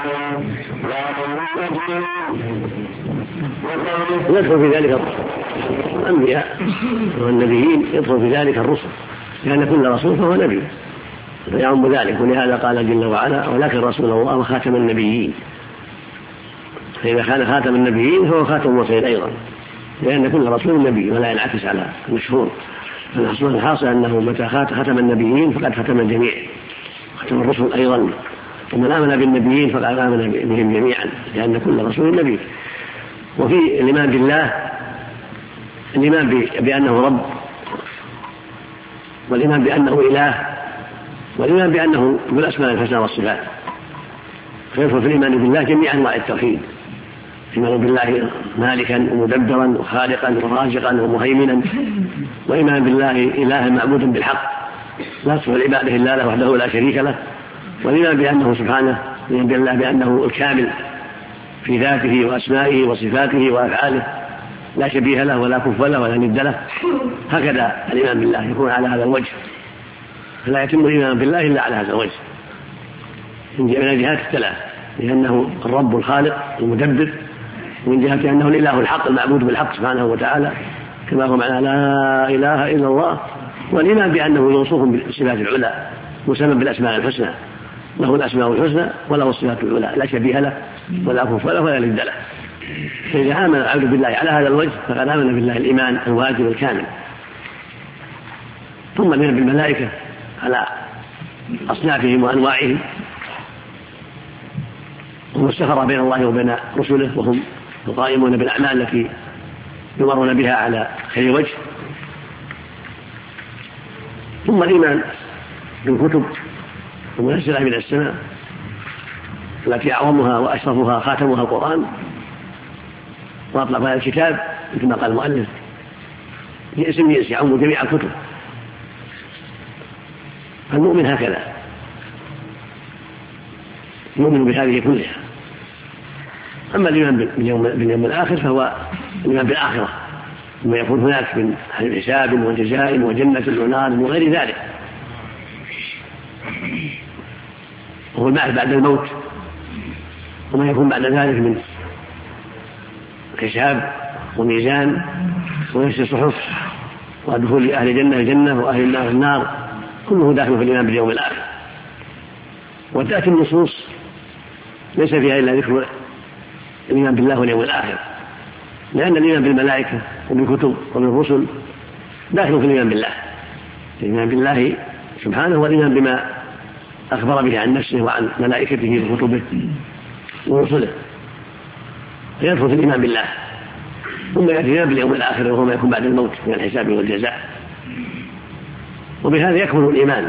يدخل في ذلك الأنبياء والنبيين، يدخل في ذلك الرسل، لأن كل رسول فهو نبي فيعم ذلك. ولهذا قال جل وعلا ولكن رسول الله وخاتم النبيين. فإذا كان خاتم النبيين فهو خاتم المرسلين أيضا، لأن كل رسول نبي ولا ينعكس على المشهور. الحاصل أنه متى ختم النبيين فقد ختم الجميع، ختم الرسل أيضا. ومن آمن بالنبيين فقد آمن بهم جميعا، لأن كل رسول نبي. وفي الإيمان بالله الإيمان بأنه رب، والإيمان بأنه إله، والإيمان بأنه ذو الأسماء الحسنى والصفات. فيدخل في الإيمان بالله جميع أنواع التوحيد: إيمان بالله مالكا ومدبرا وخالقا ورازقا ومهيمنا، وإيمان بالله إلها معبودا بالحق لا تصلح العبادة إلا له وحده لا شريك له، والإيمان بأنه سبحانه إيمان بالله بأنه الكامل في ذاته وأسمائه وصفاته وأفعاله، لا شبيه له ولا كفء له ولا ند له. هكذا الإيمان بالله يكون على هذا الوجه، فلا يتم الإيمان بالله إلا على هذا الوجه من الجهات الثلاث: لأنه الرب الخالق المدبر، ومن جهة أنه الإله الحق المعبود بالحق سبحانه وتعالى كما هو معنى لا إله إلا الله، والإيمان بأنه موصوف بالصفات العلى مسمى بالأسماء الحسنى، له الأسماء الحسنى وله الصفات العلى لا شبيه له ولا كفء له ولا ند له. فإذا آمن العبد بالله على هذا الوجه فقد آمن بالله الإيمان الواجب الكامل. ثم الإيمان بالملائكة على أصنافهم وأنواعهم، هم السفر بين الله وبين رسله، وهم القائمون بالأعمال التي يمرون بها على خير وجه. ثم الإيمان بالكتب المنزلة من السماء التي أعظمها وأشرفها خاتمها القرآن وأطلقها الكتاب كما قال المؤلف باسم يعم جميع الكتب. المؤمن هكذا يؤمن بهذه كلها. أما الإيمان باليوم الآخر فهو الإيمان بالآخرة، ثم يكون هناك من حساب وجزاء وجنة ونار وغير ذلك، وهو البعث بعد الموت، وما يكون بعد ذلك من حساب وميزان ونشر صحف ودخول أهل الجنة الجنة وأهل النار النار، كله داخل في الإيمان باليوم الآخر. وتأتي النصوص ليس فيها إلا ذكر الإيمان بالله واليوم الآخر، لأن الإيمان بالملائكة وبالكتب وبالرسل داخل في الإيمان بالله. الإيمان بالله سبحانه والإيمان بما أخبر به عن نفسه وعن ملائكته وكتبه ورسله، فيدخل في الإيمان بالله. ثم يأتي الإيمان باليوم الآخر وهو ما يكون بعد الموت من الحساب والجزاء. وبهذا يكمل الإيمان.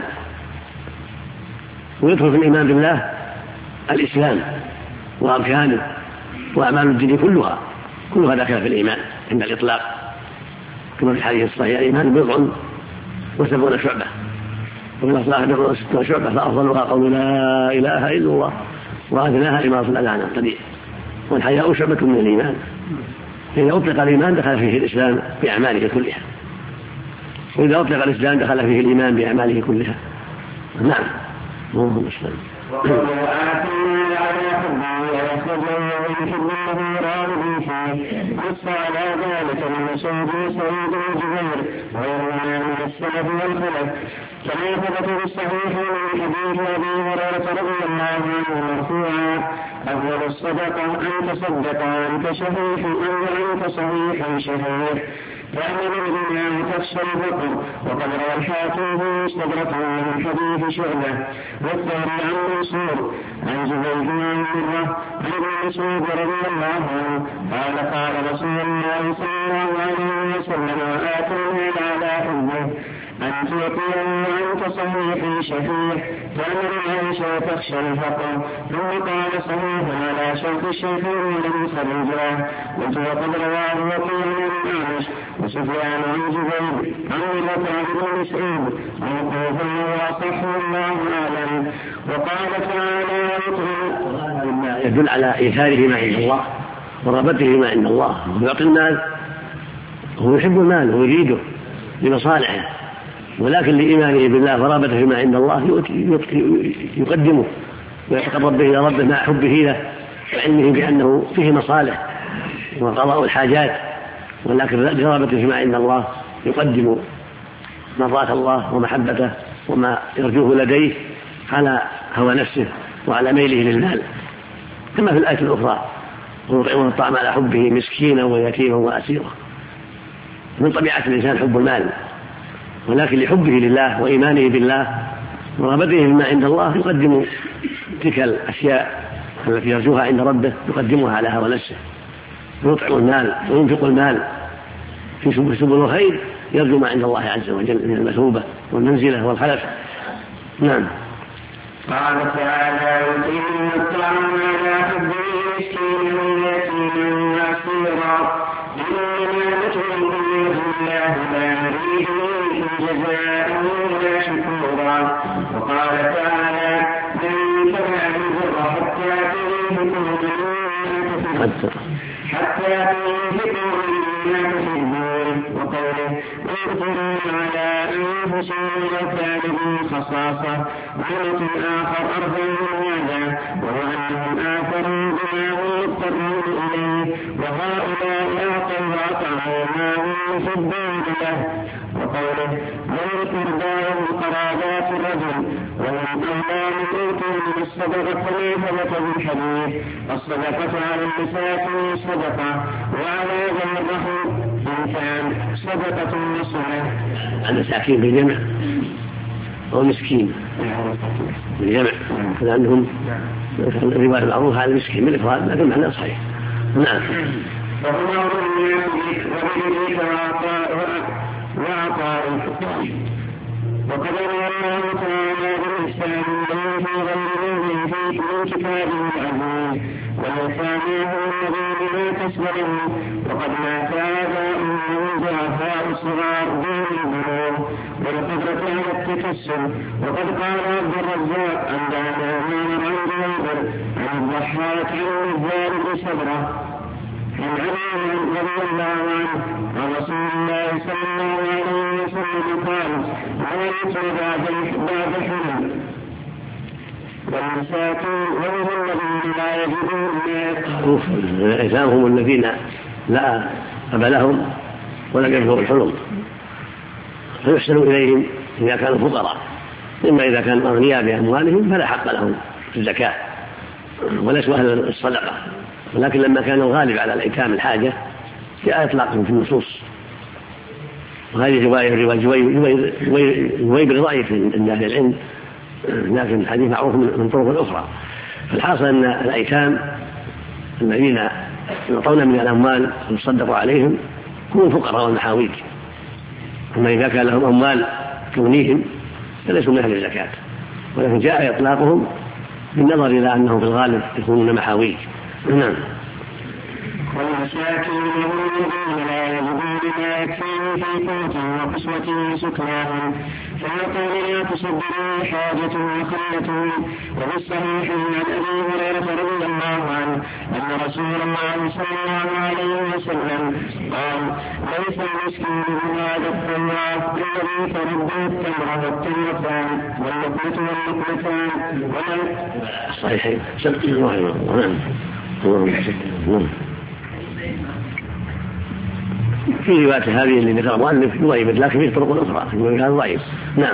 ويدخل في الإيمان بالله الإسلام وأركانه وأعمال الدين كلها داخلة في الإيمان عند الإطلاق، كما في الحديث الصحيح: الإيمان بضع و70 شعبة، ومن أصلها 60 شعبة، فأفضلها قول لا إله إلا الله، وأدناها إماطة الأذى عن الطريق، والحياء شعبة من الإيمان. فإذا أطلق الإيمان دخل فيه الإسلام بأعماله كلها، وإذا أطلق الإسلام دخل فيه الإيمان بأعماله كلها. نعم. اللهم صل قص على ذلك من سعيد وجبير وغيرهما من السلف والخلف، كما ثبت بالصحيح من حديث ابي هريره رضي الله عنه مرفوعا: افضل الصدقه ان تصدق وانت شحيح او انت صحيح شحيح تعمل الدنيا وتخشى الفقر. وقد روى الحاكم في مستدرك من حديث شعبه والثاني عن منصور عن زبيد بن مرة عن ابن مسعود رضي الله عنه قال: قال رسول الله صلى الله عليه وسلم: وآتوا المال على حبه أن تعطيه وأنت صحيح شحيح تعمل العيش وتخشى الفقر. ثم قال: صحيح على شرط الشيخين ولم يخرجاه. وقد رواه وكيع بن أعمش وسفيان عن زبيد عن مرة بن مسعود موقوفا وأصح الله أعلم. وقال تعالى: يدل على إيثاره ما عند الله ورغبته ما عند الله. ويعطي المال، هو يحب المال ويريده لمصالحه، ولكن لإيمانه بالله ورغبته ما عند الله يقدمه ويتقرب به إلى ربه مع حبه له وعلمه بأنه فيه مصالح وقضاء الحاجات، ولكن لرغبته ما عند الله يقدم مرضاة الله ومحبته وما يرجوه لديه على هوى نفسه وعلى ميله للمال. كما في الآية الأخرى: ويطعمون الطعام على حبه مسكينا ويتيما وأسيرا. من طبيعة الإنسان حب المال، ولكن لحبه لله وإيمانه بالله ورغبته بما عند الله يقدم تلك الأشياء التي يرجوها عند ربه، يقدمها على هوى نفسه، يطعم المال وينفق المال في سبل الخير يرجو ما عند الله عز وجل من المثوبة والمنزلة والخلف. نعم. قال تعالى: يطعمون الطعام على حبه مسكينا ويتيما واسيرا إنما نطعمكم لوجه الله لا نريد منكم جزاء ولا شكورا. وقال تعالى: لن تنالوا البر حتى تنفقوا مما تحبون. وقوله: يؤثرون على أنفسهم ولو كان بهم خصاصة. ونعمة آخر أرفع من هذا وهو أنهم آثروا بما هم مضطرون إليه، وهؤلاء أعطوا وأطعموا ما هم محبون له. وقوله: ويذكر داره قرابات الرجل وهم أولى من أوتوا من الصدقة كما ثبت بالحديث: الصدقة على المساكين صدقة وعلى ذوي الرحم إن كان صدقة وصلة. المساكين بالجمع ومسكين بالجمع، لأنهم الرواية المعروفة على المسكين بالإفراد لكن معناه صحيح. نعم. وهو وبذلك وعطائك. وقد روى الله تعالى بالإحسان إليه في غيره في كتابه العزيز: ويتاماه الذين لا تسبلهم وقد مات آباؤهم ضعفاء صغار دون البلوغ والقدرة على التكسب. وقد قال عبد الرزاق أنبأنا عن جابر عن الضحاك عن النزار بن سبرة عن علي رضي الله عنه عن رسول الله صلى الله عليه وسلم قال: عليك بعد حلم والمساكين وهم الذين لا يجدون ما الإيتام هم الذين لا أب لهم ولم يبلغوا الحلم، فيحسن إليهم إذا كانوا فقراء، إما إذا كانوا أغنياء بأموالهم فلا حق لهم في الزكاة وليسوا أهل الصدقة، ولكن لما كان الغالب على الأيتام الحاجة جاء إطلاقهم في النصوص. وهذه رواية بن ضعيف عند أهل العلم، لكن الحديث معروف من طرق أخرى. فالحاصل أن الأيتام الذين يعطون من الأموال ويصدقوا عليهم هم الفقراء والمحاويج، أما إذا كان لهم أموال تغنيهم فليسوا من أهل الزكاة، ولكن جاء إطلاقهم بالنظر إلى أنهم في الغالب يكونون محاويج. نعم. والمساكين هم الذين لا يجدون ما يكفيهم في قوتهم وقسوتهم وسكناهم فيقول: لا تصدقوا حاجة وخلة. وبالصحيح عن أبي هريرة رضي الله عنه أن رسول الله صلى الله عليه وسلم قال: ليس المسكين بهذا الطواف الذي ترده التمر والتمرتان واللقمة واللقمتان صحيح. في رواية هذه اللي ذكر المؤلف يغيب، لكن في طرق أخرى يقول هذا ضعيف. نعم.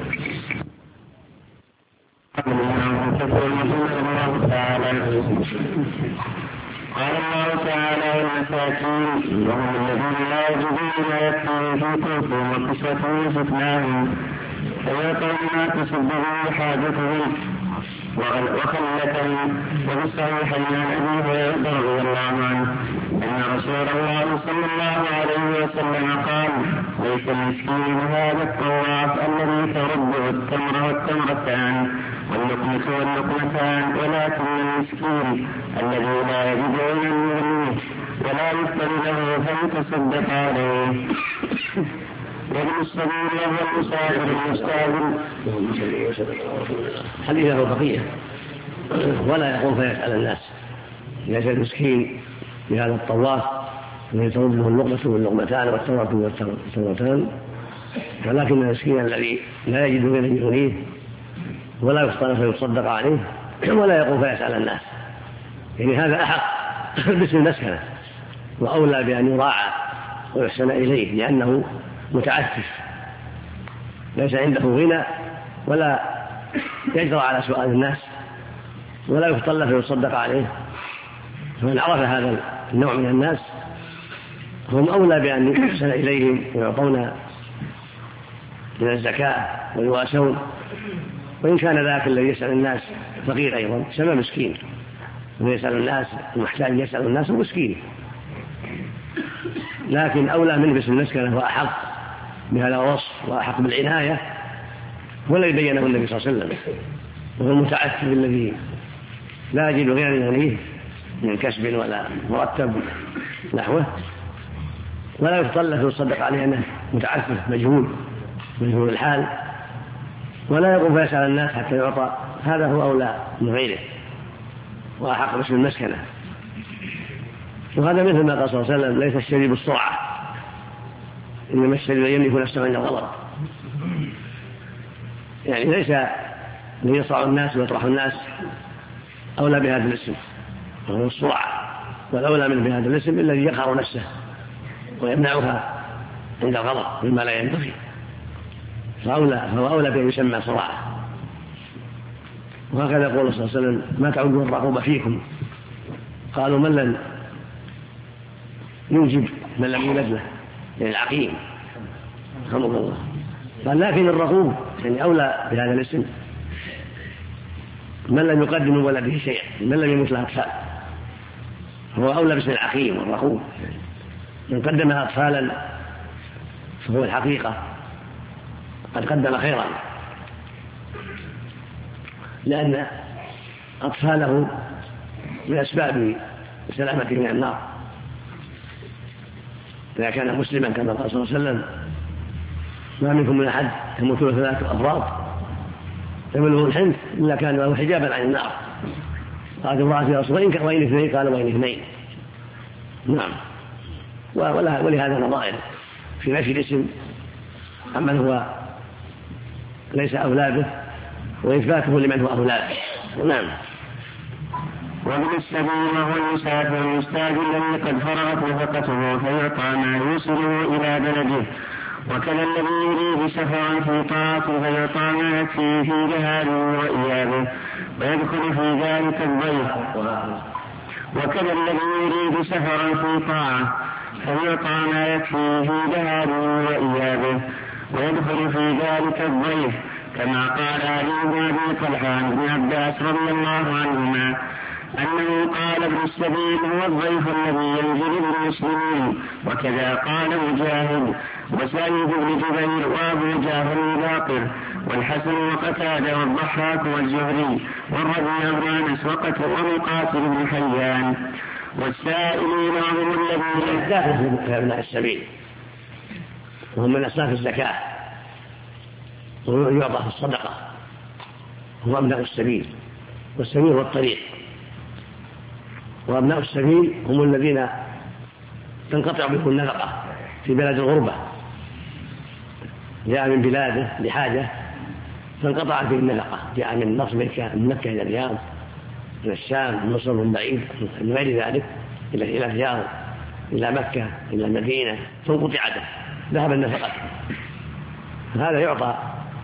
قال الله تعالى: والمساكين وهم الذين لا يجدون ما يكفيهم في قوتهم وكسوتهم وسكناهم فيقول: ما تصدقوا حاجتهم وخلتهم. وبالصحيحين عن أبي هريرة رضي الله عنه أن رسول الله صلى الله عليه وسلم قال: ليس المسكين هذا الطواف الذي ترده التمر والتمرتان واللقمة واللقمتان، ولكن المسكين الذي لا يجد من يغنيه ولا يفتر له فيتصدق عليه. وابن السبيل وهو المسافر المستعجل. حديث له بقية ولا يقوم فيسأل الناس. ليس المسكين بهذا الطواف الذي ترده اللقمة واللقمتان والتمرة والتمرتان، ولكن المسكين الذي لا يجد من يغنيه ولا يفطر فيتصدق عليه ولا يقوم فيسأل الناس، يعني هذا أحق باسم المسكنة وأولى بأن يراعى ويحسن إليه، لأنه متعفف ليس عنده غنى ولا يجرى على سؤال الناس ولا يفطر فيتصدق عليه. فمن عرف هذا النوع من الناس هم أولى بأن يحسن إليهم ويعطون من الزكاة ويواسون، وإن كان ذاك الذي يسأل الناس فقير أيضا سمى مسكين، ويسأل الناس المحتاج يسأل الناس مسكين. لكن أولى من باسم المسكنة وأحق بهذا الوصف وأحق بالعناية والذي بينه النبي صلى الله عليه وسلم، وهو المتعفف الذي لا يجد غير يغنيه من كسب ولا مرتب نحوه، ولا يتطلق ويصدق عليه أنه متعفف مجهول الحال، ولا يقوم فيسأل الناس حتى يعطى. هذا هو أولى من غيره وأحق باسم المسكنة. وهذا مثل ما قال صلى الله عليه وسلم: ليس الشريب بالسرعة، إنما الشريب يملك نفسه عند الغضب. يعني ليس ليصرع الناس ويطرح الناس أولى بهذا الاسم، وهو السرعة، والأولى من بهذا الاسم الذي يقهر نفسه ويمنعها عند الغضب مما لا ينبغي، فهو أولى بأن يسمى سرعة. وهكذا يقول صلى الله عليه وسلم: ما تعدون الرقوبة فيكم؟ قالوا: من لم يوجب من لم يولد له، يعني العقيم، رحمه الله. قال: لكن الرقوب يعني أولى بهذا الاسم من لم يقدم من ولده شيئا، من لم يمت له أطفال، هو أولى باسم العقيم والرقوب. من قدمها أطفالا فهو الحقيقة قد قدم خيرا، لأن أطفاله من أسباب سلامته من النار. إذا كان مسلما كما قال صلى الله عليه وسلم: ما منكم من أحد يموتون 3 أفراد يبلغ الحنث إلا كان له حجابا عن النار. قالت امرأة: يا رسول الله وإن 2؟ قال: وإن 2. نعم. ولهذا نظائر في نفي الاسم عمن هو ليس أولاده وإثباته لمن هو أولاده. نعم. وابن السبيل وهو المسافر المستاجر الذي قد فرغت نفقته فيعطى ما يوصله إلى بلده، وكذا الذي يريد سفرا في طاعة فيعطى ما يكفيه في ذهابه وإيابه ويدخل في ذلك الضيف. وكذا الذي يريد سفرا في طاعة فيعطى ما يكفيه في ذهابه وإيابه ويدخل في ذلك الضيف، كما قال علي بن أبي طلحة عن ابن عباس رضي الله عنهما أنه قال: ابن السبيل هو الضيف الذي ينزل بالمسلمين. وكذا قال مجاهد وسعيد بن جبير وأبو جعفر الباقر والحسن وقتادة والضحاك والزهري والربيع بن أنس ومقاتل بن حيان والسائلين وهم الذين داخل في أبناء السبيل، وهم من أسلاف الزكاة ويعطى في الصدقة، هو أبناء السبيل، والسبيل هو الطريق. وأبناء السبيل هم الذين تنقطع بهم النفقة في بلد الغربة، جاء من بلاده لحاجة فانقطع به النفقة، جاء من نصب من مكة إلى الرياض، من الشام، من مصر، من بعيد، من غير ذلك إلى الرياض، إلى مكة، إلى المدينة، فانقطعت ذهب النفقة. هذا يعطى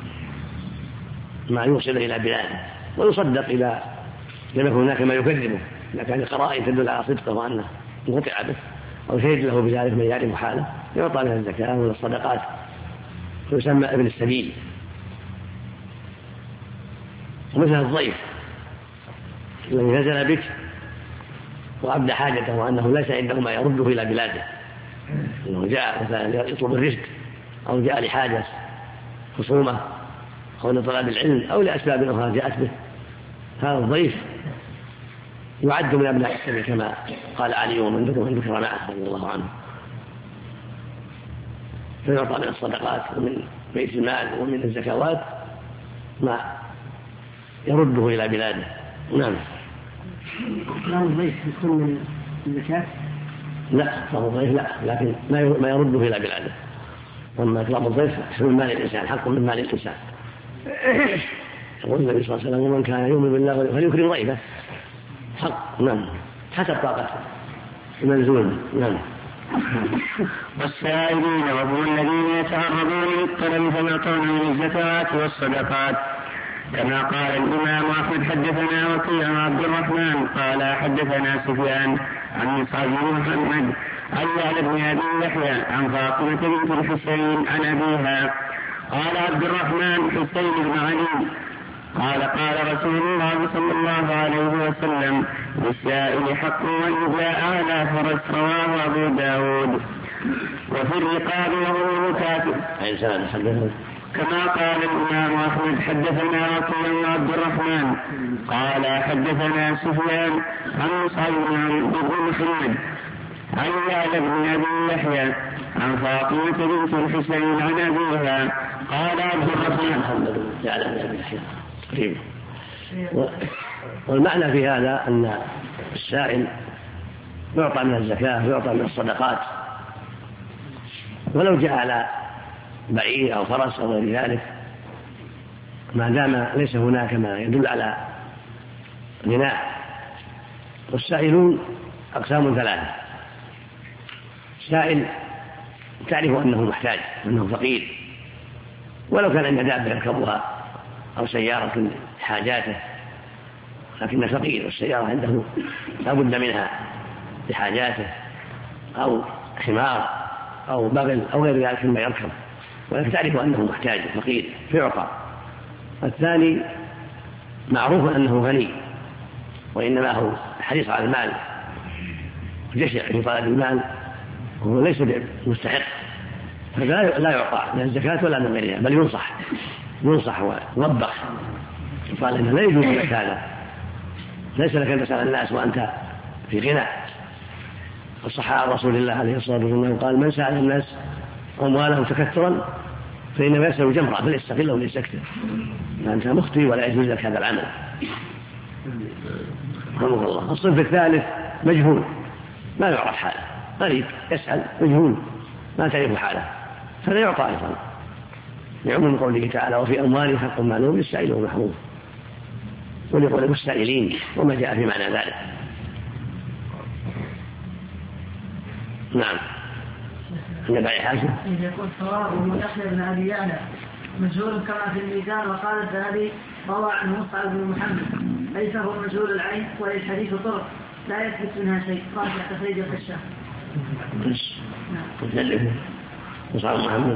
ما يوصل إلى بلاده ويصدق إذا لم يكن هناك ما يكذبه، إذا كان قرائن تدل على صدقه وأنه انقطع به أو شهد له بذلك من يعرف حاله، يعطى من الزكاة ومن الصدقات، ويسمى ابن السبيل. ومثل الضيف الذي نزل بك وأبدى حاجته وأنه ليس عنده ما يرده إلى بلاده، أنه جاء مثلا يطلب الرزق أو جاء لحاجة خصومة أو لطلب العلم أو لأسباب أخرى جاءت به، هذا الضيف يعد من أبناء السبيل كما قال علي ومن ذكر معه رضي الله عنه، فيعطى من الصدقات ومن بيت المال ومن الزكوات ما يرده إلى بلاده. نعم. لا الضيف يكون من الزكاة؟ لا، إكرام الضيف لا، لكن ما يرده إلى بلاده. أما إكرام الضيف من مال الإنسان، حق من مال الإنسان. يقول النبي صلى الله عليه وسلم: ومن كان يؤمن بالله فليكرم ضيفه، حق. نعم، حسب طاقته منزول. نعم. والسائلين وهم الذين يتعرضون للطلب فيعطون من الزكوات والصدقات، كما قال الإمام أحمد: حدثنا وكيع عبد الرحمن قال حدثنا سفيان عن مصعب بن محمد عن يعلى بن أبي يحيى عن فاطمة بنت الحسين عن أبيها قال عبد الرحمن حسين بن علي قال: قال رسول الله صلى الله عليه وسلم: للسائل حق وإذا أعلى فرس. رواه أبو داود. وفي الرقاب وهو المكاتب. كما قال الإمام أحمد حدثنا وكيع بن عبد الرحمن قال حدثنا سفيان عن مصعب بن محمد عن يعلى بن أبي يحيى عن فاطمة بنت الحسين عن أبيها قال عبد الرحمن يعلى بن أبي يحيى. والمعنى في هذا أن السائل يعطى من الزكاة ويعطى من الصدقات ولو جاء على بعير أو فرس أو غير ذلك ما دام ليس هناك ما يدل على غناء. والسائلون أقسام ثلاثة: سائل تعرف أنه محتاج أنه فقير ولو كان عنده دابة يركبها أو سيارة حاجاته لكن فقير والسيارة عنده لا بد منها لحاجاته أو حمار أو بغل أو غير ذلك مما يركب ولكن تعرف أنه محتاج فقير فيعطى. الثاني معروف أنه غني وإنما هو حريص على المال جشع في طلب المال وهو ليس مستحق فلا لا يعطى لا الزكاة ولا من غيرها بل ينصح ويوبخ قال إنه لا يجوز لك هذا ليس لك أن تسأل الناس وأنت في غنى. الصحابة عن رسول الله عليه الصلاة والسلام قال من سأل الناس أموالهم تكثرا فإنما يسأل جمرة فليستقل وليستكثر فأنت مخطئ ولا يجوز لك هذا العمل. رحمه الله. الصنف الثالث مجهول ما يعرف حاله غريب يسأل مجهول ما تعرف حاله فلا يعطى أيضا لعموم قوله تعالى وفي أموالهم حق معلوم للسائل والمحروم ولقول المستائلين وما جاء في معنى ذلك. نعم. النبي حاشم يقول صوابه يحيى بن أبي يعلى مجهول كما في الميزان وقال الذهبي روى عن مصعب بن محمد ليس هو مجهول العين وللحديث طرق لا يثبت منها شيء راجع تخريج الكشاف. نعم. مصعب بن محمد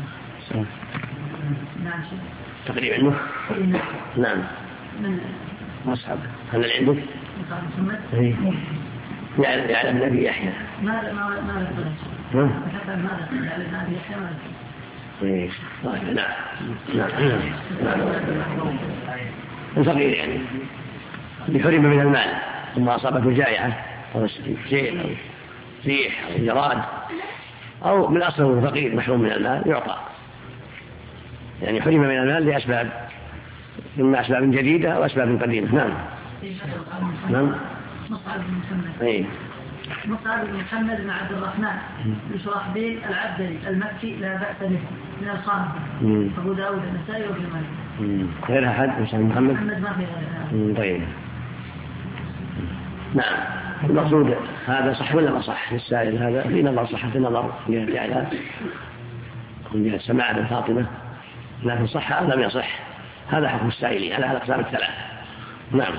نعم تقريبا عنه. نعم. مصعب هل عندك؟ مصعب بن محمد. يعلم بن أبي يحيى. ما نعم. الفقير يعني بحرم من المال ثم أصابته جائعة أو سيل أو ريح أو جراد أو من أصله الفقير محروم من المال يعطى يعني حرم من المال لأسباب إما أسباب جديدة أو أسباب قديمة. نعم. نعم. مصعب بن محمد. مصعب بن محمد بن عبد الرحمن بشرحبيل العبدلي المكي لا بأس به من الخامسة أبو داود النسائي وابن ماجه. غير أحد مصعب بن محمد ما في غيرها. طيب. نعم. المقصود هذا صح ولا ما صح للسائل هذا في نظر صح في نظر من الإعلام من جهة سماع بن فاطمة لكن صح أو لم يصح هذا حكم السائلين على الأقسام الثلاثة. نعم.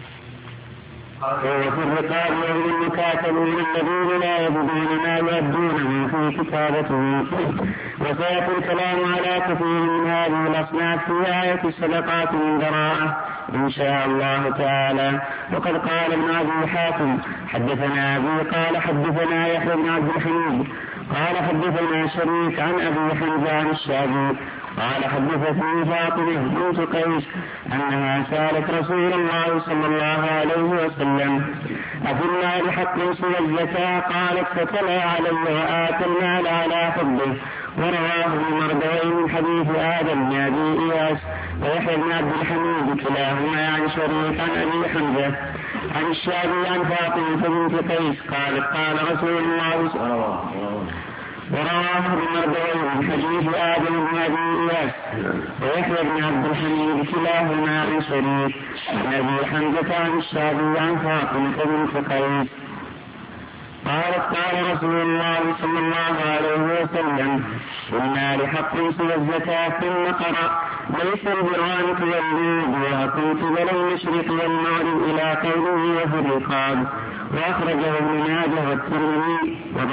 وفي الرقاب والمكاتبين الذين لا يجدون ما يؤدونه في كتابته. وسيأتي الكلام على كثير من هذه الأصناف في آية الصدقات من براءة إن شاء الله تعالى. وقد قال ابن أبي حاتم حدثنا أبي قال حدثنا يحيى بن عبد الحميد قال حدثنا شريك عن أبي حمزة عن الشعبي قال حدثتني فاطمة بنت قيس أنها سألت رسول الله صلى الله عليه وسلم أفي المال حق سوى الزكاة؟ قالت فتلا علي وآتى المال على حبه. ورواه المردوي من حديث آدم بن أبي إياس ويحيى بن عبد الحميد كلاهما عن شريك عن أبي حمزة عن الشعبي عن فاطمة بنت قيس قالت قال رسول الله صلى الله عليه وسلم. ورواه المردوي من حديث آدم بن أبي إياس ويحيى بن عبد الحميد كلاهما عن شريك عن أبي حمزة عن الشعبي عن فاطمة بنت قيس قالت قال رسول الله صلى الله عليه وسلم إنا لحق سوى الزكاة ثم قرأ ليس البر أن تولوا وجوهكم قبل المشرق والمغرب إلى قوله وفي الرقاب. وأخرجه ابن ماجه والترمذي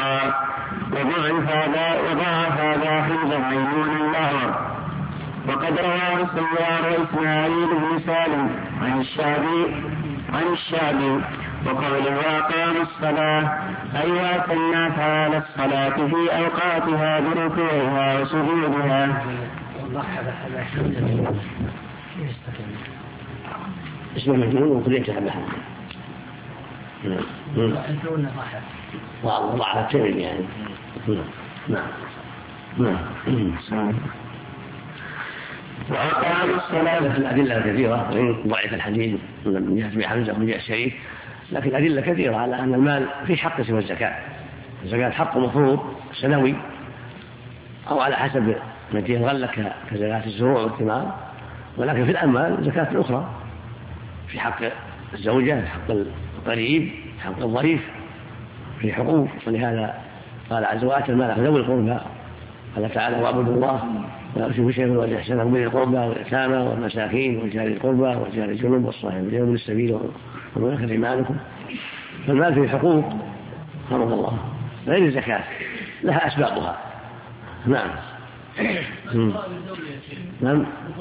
وضعف هذا حمزة ميمون الأعور. وقد رواه السيار وإسماعيل بن سالم عن الشعبي. وقوله وأقاموا الصلاة أي وأتموا أفعال الصلاة في أوقاتها بركوعها وسجودها. اسم المجنون وقل يتبع وضع التمم يعني. نعم. وأقاموا الصلاة. الأدلة كثيرة وإن ضعيف الحديث من جهة أبي حمزة ومن جهة الشريف، لكن الأدلة كثيرة على أن المال في حق سوى الزكاة. الزكاة حق مفروض سنوي أو على حسب التي ينغل كزكاة الزروع والثمار، ولكن في الأموال زكاة أخرى في حق الزوجة، في حق القريب، في حق الضيف، في حقوق. ولهذا قال عز وجل المال ذوي القربى، قال تعالى واعبدوا الله ولا تشركوا شيئا وإحسانا بذي القربى واليتامى والمساكين وجار القربى وجار الجنوب والصاحب بالجنب السبيل وملكة أيمانكم. فالمال فيه حقوق فرض الله غير الزكاة لها أسبابها. نعم. نعم.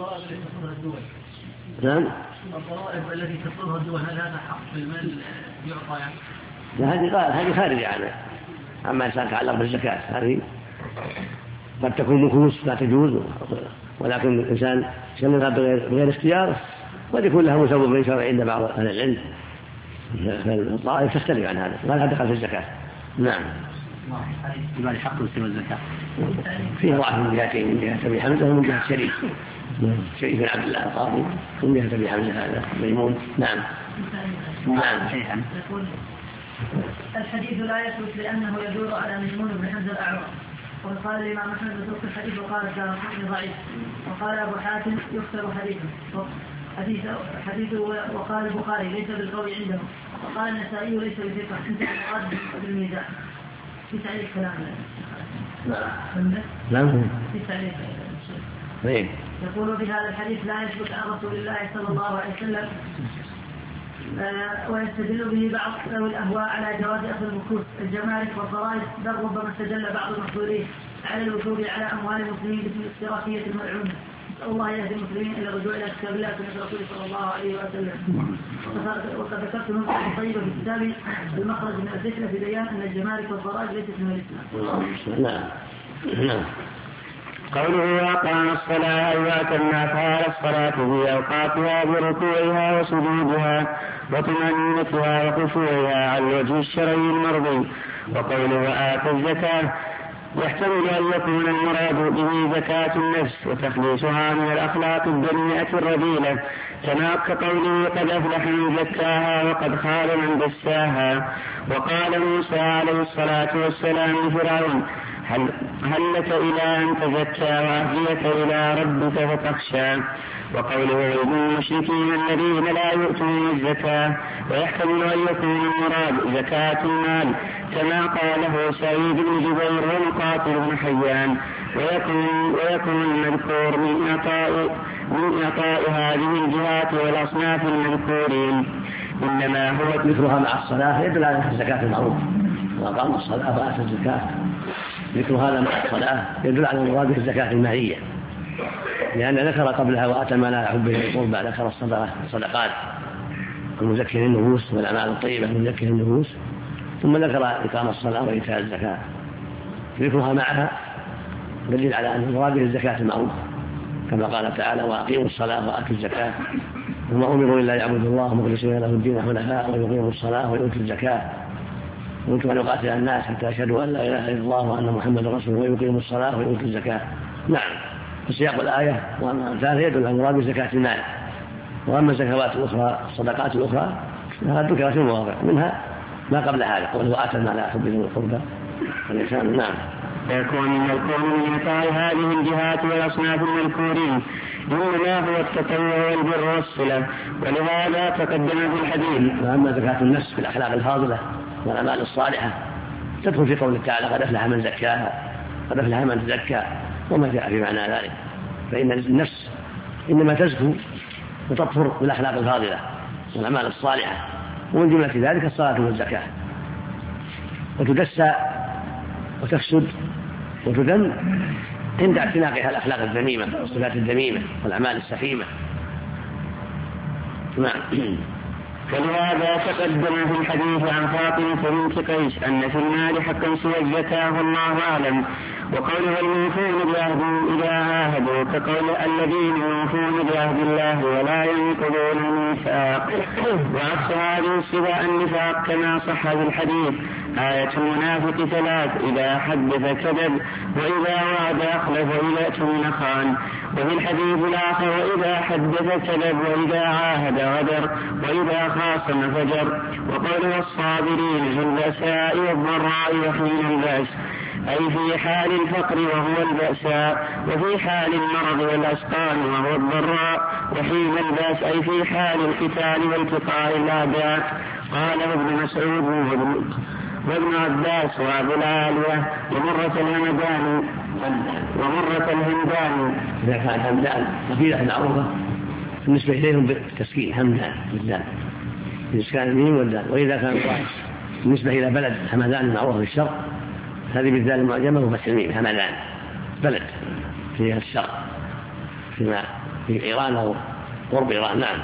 نعم. الضرائب التي تفرضها الدول هل هذا حق في المال يعطى يعني؟ لا هذه خارجة عنها عما يتعلق بالزكاة. هذه قد تكون نفوس لا تجوز، ولكن الإنسان يسلمها بغير اختيار، قد يكون لها مسبب شرعي عند بعض أهل العلم، فالضرائب تختلف عن هذا ولا دخل في الزكاة. نعم. يبقى حق سوى الزكاة فيه ضعف من جهتين، من جهة أبي حمزة ومن جهة شريف بن عبد الله القاضي، ومن جهة أبي حمزة هذا ميمون. نعم. نعم. الحديث لا يثبت لأنه يدور على ميمون بن حمزة الأعور، وقال الإمام أحمد متروك الحديث، وقال الدارقطني ضعيف، وقال أبو حاتم يكثر حديثه وقال البخاري ليس بالقوي عنده، وقال النسائي ليس بثقة عند المراد بالميزان. في تعليق كلام في تعليق يقول في هذا الحديث لا يثبت عن رسول الله صلى الله عليه وسلم، ويستدل به بعض ذوي الأهواء على جواز أخذ المكوس الجمارك والضرائب، بل ربما استدل بعض المحظورين على الوجوب على أموال المسلمين باسم الاشتراكية الملعونة. نسأل الله يهدي المسلمين إلى الرجوع إلى كتاب الله وسنة رسوله صلى الله عليه وسلم. وقد ذكرت نقطة طيبة في كتابي المخرج من الذكر في بيان أن الجمارك والضرائب ليست من الإسلام. نعم. قوله وأقام الصلاة وأتموا أفعال الصلاة في أوقاتها بركوعها وسجودها وطمأنينتها وخشوعها على الوجه الشرعي المرضي. وقوله وآتوا الزكاة يحتمل أن يكون المراد به زكاة النفس وتخليصها من الأخلاق الدنيئة الرذيلة، كما كقوله قد أفلح من زكاها وقد خاب من دساها. وقال موسى عليه الصلاة والسلام لفرعون هل لك إلى أن تزكى وأهديك إلى ربك فتخشى. وقوله المشركين الذين لا يؤتون الزكاة ويحتمل أن يكون المراد زكاة المال، كما قاله سعيد بن جبير ومقاتل بن حيان. ويكون المذكور من إعطاء هذه الجهات والأصناف المذكورين إنما هو ذكرها مع الصلاة يدل على الزكاة المعروف. وأقام الصلاة وآتى الزكاة، ذكر هذا مع الصلاة يدل على مراد الزكاة المالية، لأن ذكر قبلها وآتى ما لا يحب القربى، ذكر الصدقات المزكي النفوس والأعمال الطيبة المزكي النفوس، ثم ذكر إقام الصلاة وإيتاء الزكاة. ذكرها معها دليل على أن مراد الزكاة المعروف، كما قال تعالى وأقيموا الصلاة وآتوا الزكاة وما أمروا إلا يعبدوا الله مخلصين له الدين حنفاء ويقيموا الصلاة ويؤتوا الزكاة وأنتم أن يقاتل الناس حتى يشهدوا أن لا إله إلا الله وأن محمدا رسول الله ويقيموا الصلاة ويؤتوا الزكاة. نعم. سياق الآية والثالث يدل على مراد زكاة المال. وأما الزكوات الأخرى الصدقات الأخرى فهذا ذكر في مواضع منها ما قبل هذا قوله وآتى المال على حبه القربى والإحسان. نعم. يكون المذكور من إعطاء هذه الجهات والأصناف المذكورين إنما هو التطوع والبر والصلة، ولهذا تقدم في الحديث. وأما زكاة النفس في الأخلاق الفاضلة والأعمال الصالحة تدخل في قوله تعالى قد أفلح من زكاها قد أفلح من تزكى وما جاء في معنى ذلك. فإن النفس إنما تزكو وتطهر بالأخلاق الفاضلة والأعمال الصالحة، ومن جملة ذلك الصلاة والزكاة، وتدسى وتفسد وتذم عند اعتناقها الأخلاق الذميمة والصفات الذميمة والأعمال السخيمة. نعم. فلهذا تقدم في الحديث عن فاطمة بنت قيس أن في المال حقا سوى زكاه والله أعلم. وقوله الموفون بعهدهم إذا عاهدوا كقول الذين يوفون بعهد الله ولا ينقضون الميثاق. وعكس هذه الصفة النفاق كما صح في الحديث. آية المنافق ثلاث: إذا حدث كذب، وإذا وعد أخلف، وإذا اؤتمن خان. وفي الحديث الآخر: وإذا حدث كذب، وإذا عاهد غدر، وإذا خاصم فجر. وقوله الصابرين في البأساء والضراء وحين البأس، أي في حال الفقر وهو البأساء، وفي حال المرض والأسقام وهو الضراء، وحين البأس أي في حال القتال والتقاء الأعداء. قاله ابن مسعود وابن عباس وأبو العالية ومرة الهمداني إذا كان همدان قبيلة معروفة بالنسبة إليهم بالتسكين همدان بالدال بإسكان الميم والدال. وإذا كان بالنسبة إلى بلد همدان معروف في الشرق هذه بالدال المعجمة وفتح الميم همدان بلد في الشرق في إيران أو قرب إيران. نعم.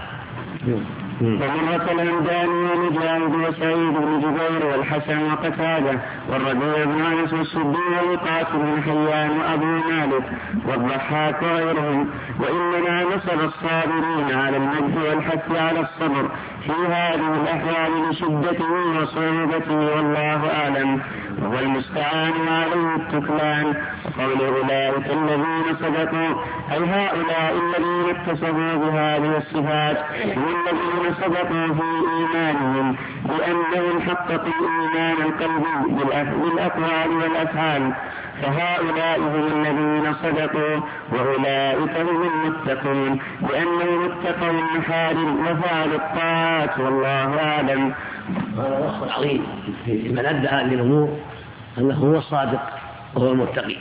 ومرة الهمداني ومجاهد وسعيد بن جبير والحسن وقتادة والربيع بن أنس والسدي وقاسم بن حيان وأبو مالك والضحاك وغيرهم. وإنما نصب الصابرين على المجد والحث على الصبر في هذه الأحوال لشدته وصعوبته والله أعلم، وهو المستعان عليه التكلان. وقول أولئك الذين صدقوا أي هؤلاء الذين اتصفوا بهذه الصفات هم الذين صدقوا في إيمانهم لأنهم حققوا الإيمان القلبي بالأقوال والأفعال، فهؤلاء هم الذين صدقوا، وأولئك هم المتقون لأنهم اتقوا المحارم وفعلوا الطاعات والله أعلم. هذا وصف عظيم في من أدى هذه الأمور أنه هو الصادق وهو المتقي،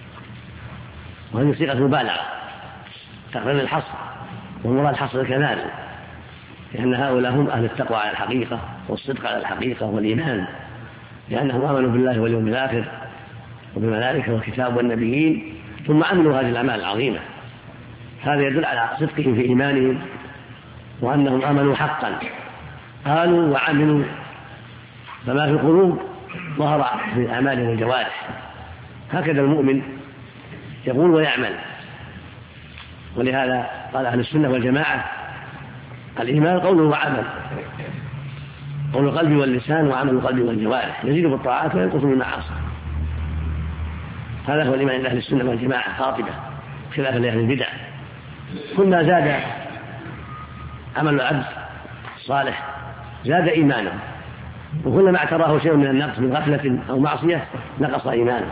وهذه صيغة مبالغة تقرير الحصر، والمراد حصر الكمال، لأن هؤلاء هم أهل التقوى على الحقيقة والصدق على الحقيقة والإيمان، لأنهم آمنوا بالله واليوم الآخر وبملائكته والكتاب والنبيين ثم عملوا هذه الأعمال العظيمة. هذا يدل على صدقهم في إيمانهم وأنهم آمنوا حقا، قالوا وعملوا، فما في القلوب ظهر في أعمالهم الجوارح. هكذا المؤمن يقول ويعمل. ولهذا قال أهل السنة والجماعة الإيمان قوله وعمل، قول القلب واللسان وعمل القلب والجوارح، يزيد بالطاعات وينقص بالمعاصي. هذا هو الإيمان عند أهل السنة والجماعة قاطبة خلافا لأهل البدع. كلما زاد عمل العبد صالح زاد إيمانه، وكلما اعتراه شيء من النقص من غفلة أو معصية نقص إيمانه،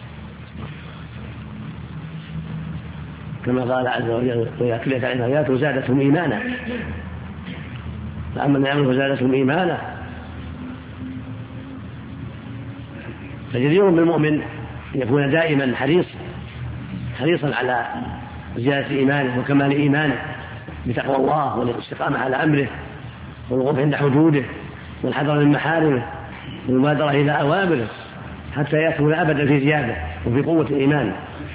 كما قال عز وجل وإذا تليت عليهم آياته زادتهم إيمانا. فأما النعمة فزادتهم إيمانا. فجدير بالمؤمن أن يكون دائما حريصا على زيادة إيمانه وكمال إيمانه بتقوى الله والاستقامة على أمره والوقوف عند حدوده والحذر من محارمه والمبادرة إلى أوامره حتى يكون أبدا في زيادة وفي قوة الإيمان.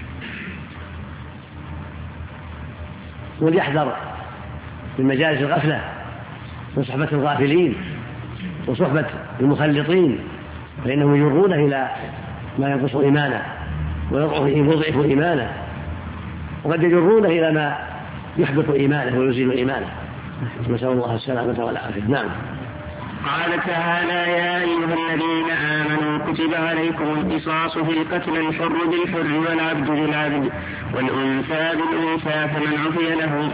وليحذر من مجالس الغفلة وصحبة الغافلين وصحبة المخلطين، فإنهم يجرونه إلى ما ينقص إيمانه ويضعف إيمانه، وقد يجرونه إلى ما يحبط إيمانه ويزيل إيمانه، نسأل الله السلامة والعافية. نعم. قال تعالى يا أيها الذين آمنوا كتب عليكم القصاص في القتل الحر بالحر والعبد بالعبد والأنثى بالأنثى فمن عفي له.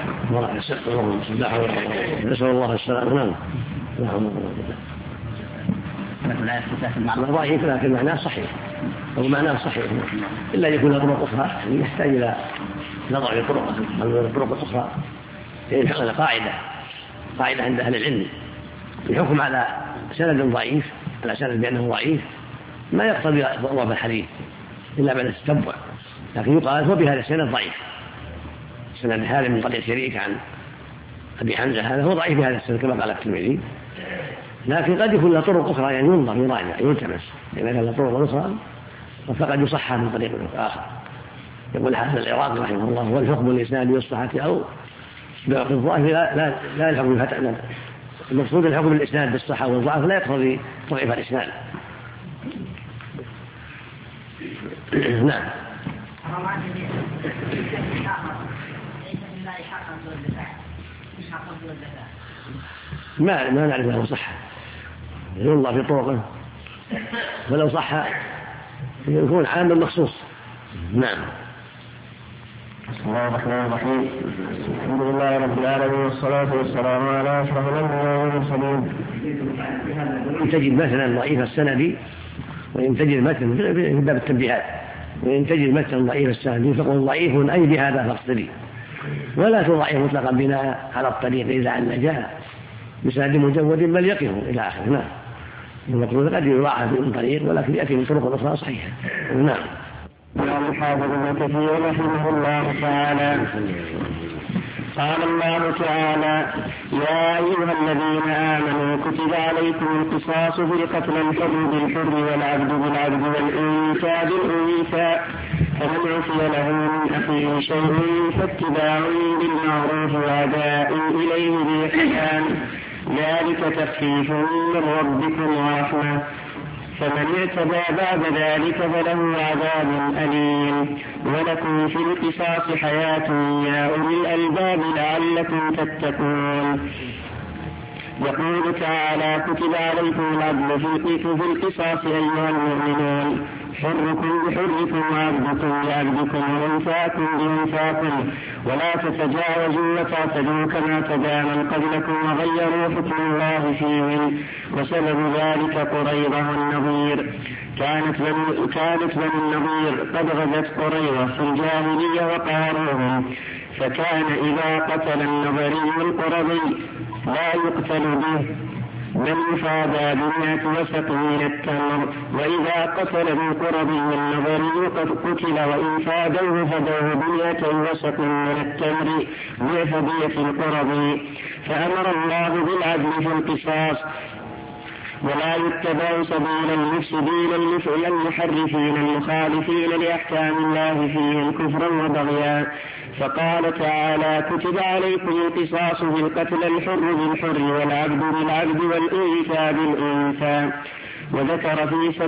نسأل الله السلامة. نعم. ضعيف لكن معناه صحيح أو معناه صحيح إلا يكون له طرق أخرى يحتاج إلى نظر الطرق الأخرى. هذا قاعدة عند أهل العلم، الحكم على سند ضعيف على سند بأنه ضعيف ما يقتضي ضعف الحديث إلا بعد التتبع، لكن يقال هو بهذا السند ضعيف. سند هذا من قرية شريك عن أبي حمزة هذا هو ضعيف بهذا السند كما قال الترمذي، لكن قد يكون له طرق أخرى يعني ينظر يراجع يلتمس، إذا كان له طرق أخرى فقد يصحح من طريق آخر. يقول حسن العراقي رحمه الله والحكم الإسناد بالصحة أو بالضعف لا الحكم المقصود الحكم بالإسناد بالصحة والضعف لا يقتضي ضعيف الإسناد. نعم. ما نعرف له صحة، ينظر في طرقه، ولو صح يكون عام مخصوص. نعم. بسم الله الرحمن الرحيم. الحمد لله رب العالمين والصلاة والسلام على أشرف الأنبياء والمرسلين. إن تجد مثلا ضعيف السند وإن تجد مثلا في باب التنبيهات، وإن تجد مثلا ضعيف السند فقل ضعيف أي بهذا فاقصدي، ولا تضعف مطلقا بناء على الطريق إذا عن جاء بسند مجود بل يقف إلى آخره. نعم. المقصود قد يضاعف من طريق ولكن يأتي من طرق أخرى صحيحة. نعم. قال الحافظ ابن كثير رحمه الله تعالى: قال الله تعالى: يا أيها الذين آمنوا كتب عليكم القصاص في القتلى، الحر بالحر والعبد بالعبد والأنثى بالأنثى، فمن عفي له من أخيه شيء فاتباع بالمعروف وأداء إليه بإحسان، ذلك تخفيف من ربكم ورحمة، فمن اعتدى بعد ذلك فله عذاب أليم، ولكم في القصاص حياة يا أولي الألباب لعلكم تتقون. يقول تعالى: كتب عليكم العدل في القصاص أيها المؤمنون، حركم بحركم وعبدكم بعبدكم وأنثاكم بأنثاكم، ولا تتجاوزوا وتعتدوا كما تدى من قبلكم وغيروا حكم الله فيهم، وسبب ذلك قريظة والنضير. كانت بنو النضير قد غزت قريظة في الجاهلية وقهروهم، فكان إذا قتل النضري القرظي لا يقتل به بل يفادى ب100 وسق من التمر، وإذا قتل بالقرظي النضري قد قتل وإن فادوه فدوه ب100 وسق من التمر ضعف دية القرظي. فأمر الله بالعدل في القصاص، ولا يتبع سبيل المفسدين المحرفين المخالفين لأحكام الله فيهم كفرا وبغيا. فقال تعالى: كتب عليكم القصاص في القتلى، الحر بالحر والعبد بالعبد والأنثى بالأنثى. وذكر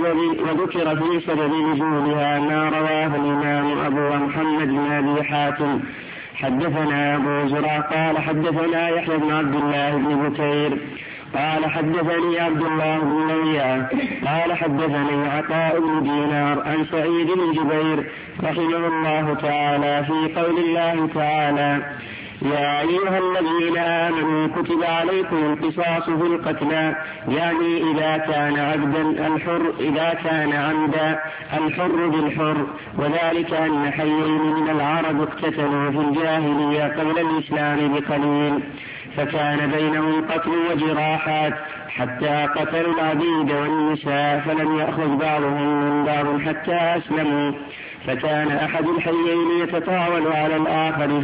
في سبب نزولها ما رواه الإمام أبو محمد بن أبي حاتم: حدثنا أبو زرع قال حدثنا يحيى بن عبد الله بن بكير قال حدثني عبد الله بن لهيعة قال حدثني عطاء بن دينار عن سعيد بن جبير رحمه الله تعالى في قول الله تعالى: يا أيها الذين آمنوا كتب عليكم القصاص في القتلى، يعني إذا كان عبدا الحر، إذا كان عمدا الحر بالحر. وذلك أن حيين من العرب اقتتلوا في الجاهلية قبل الإسلام بقليل، فكان بينهم قتل وجراحات حتى قتلوا العبيد والنساء، فلم يأخذ بعضهم من بعض حتى أسلموا. فكان أحد الحيين يتطاول على الآخر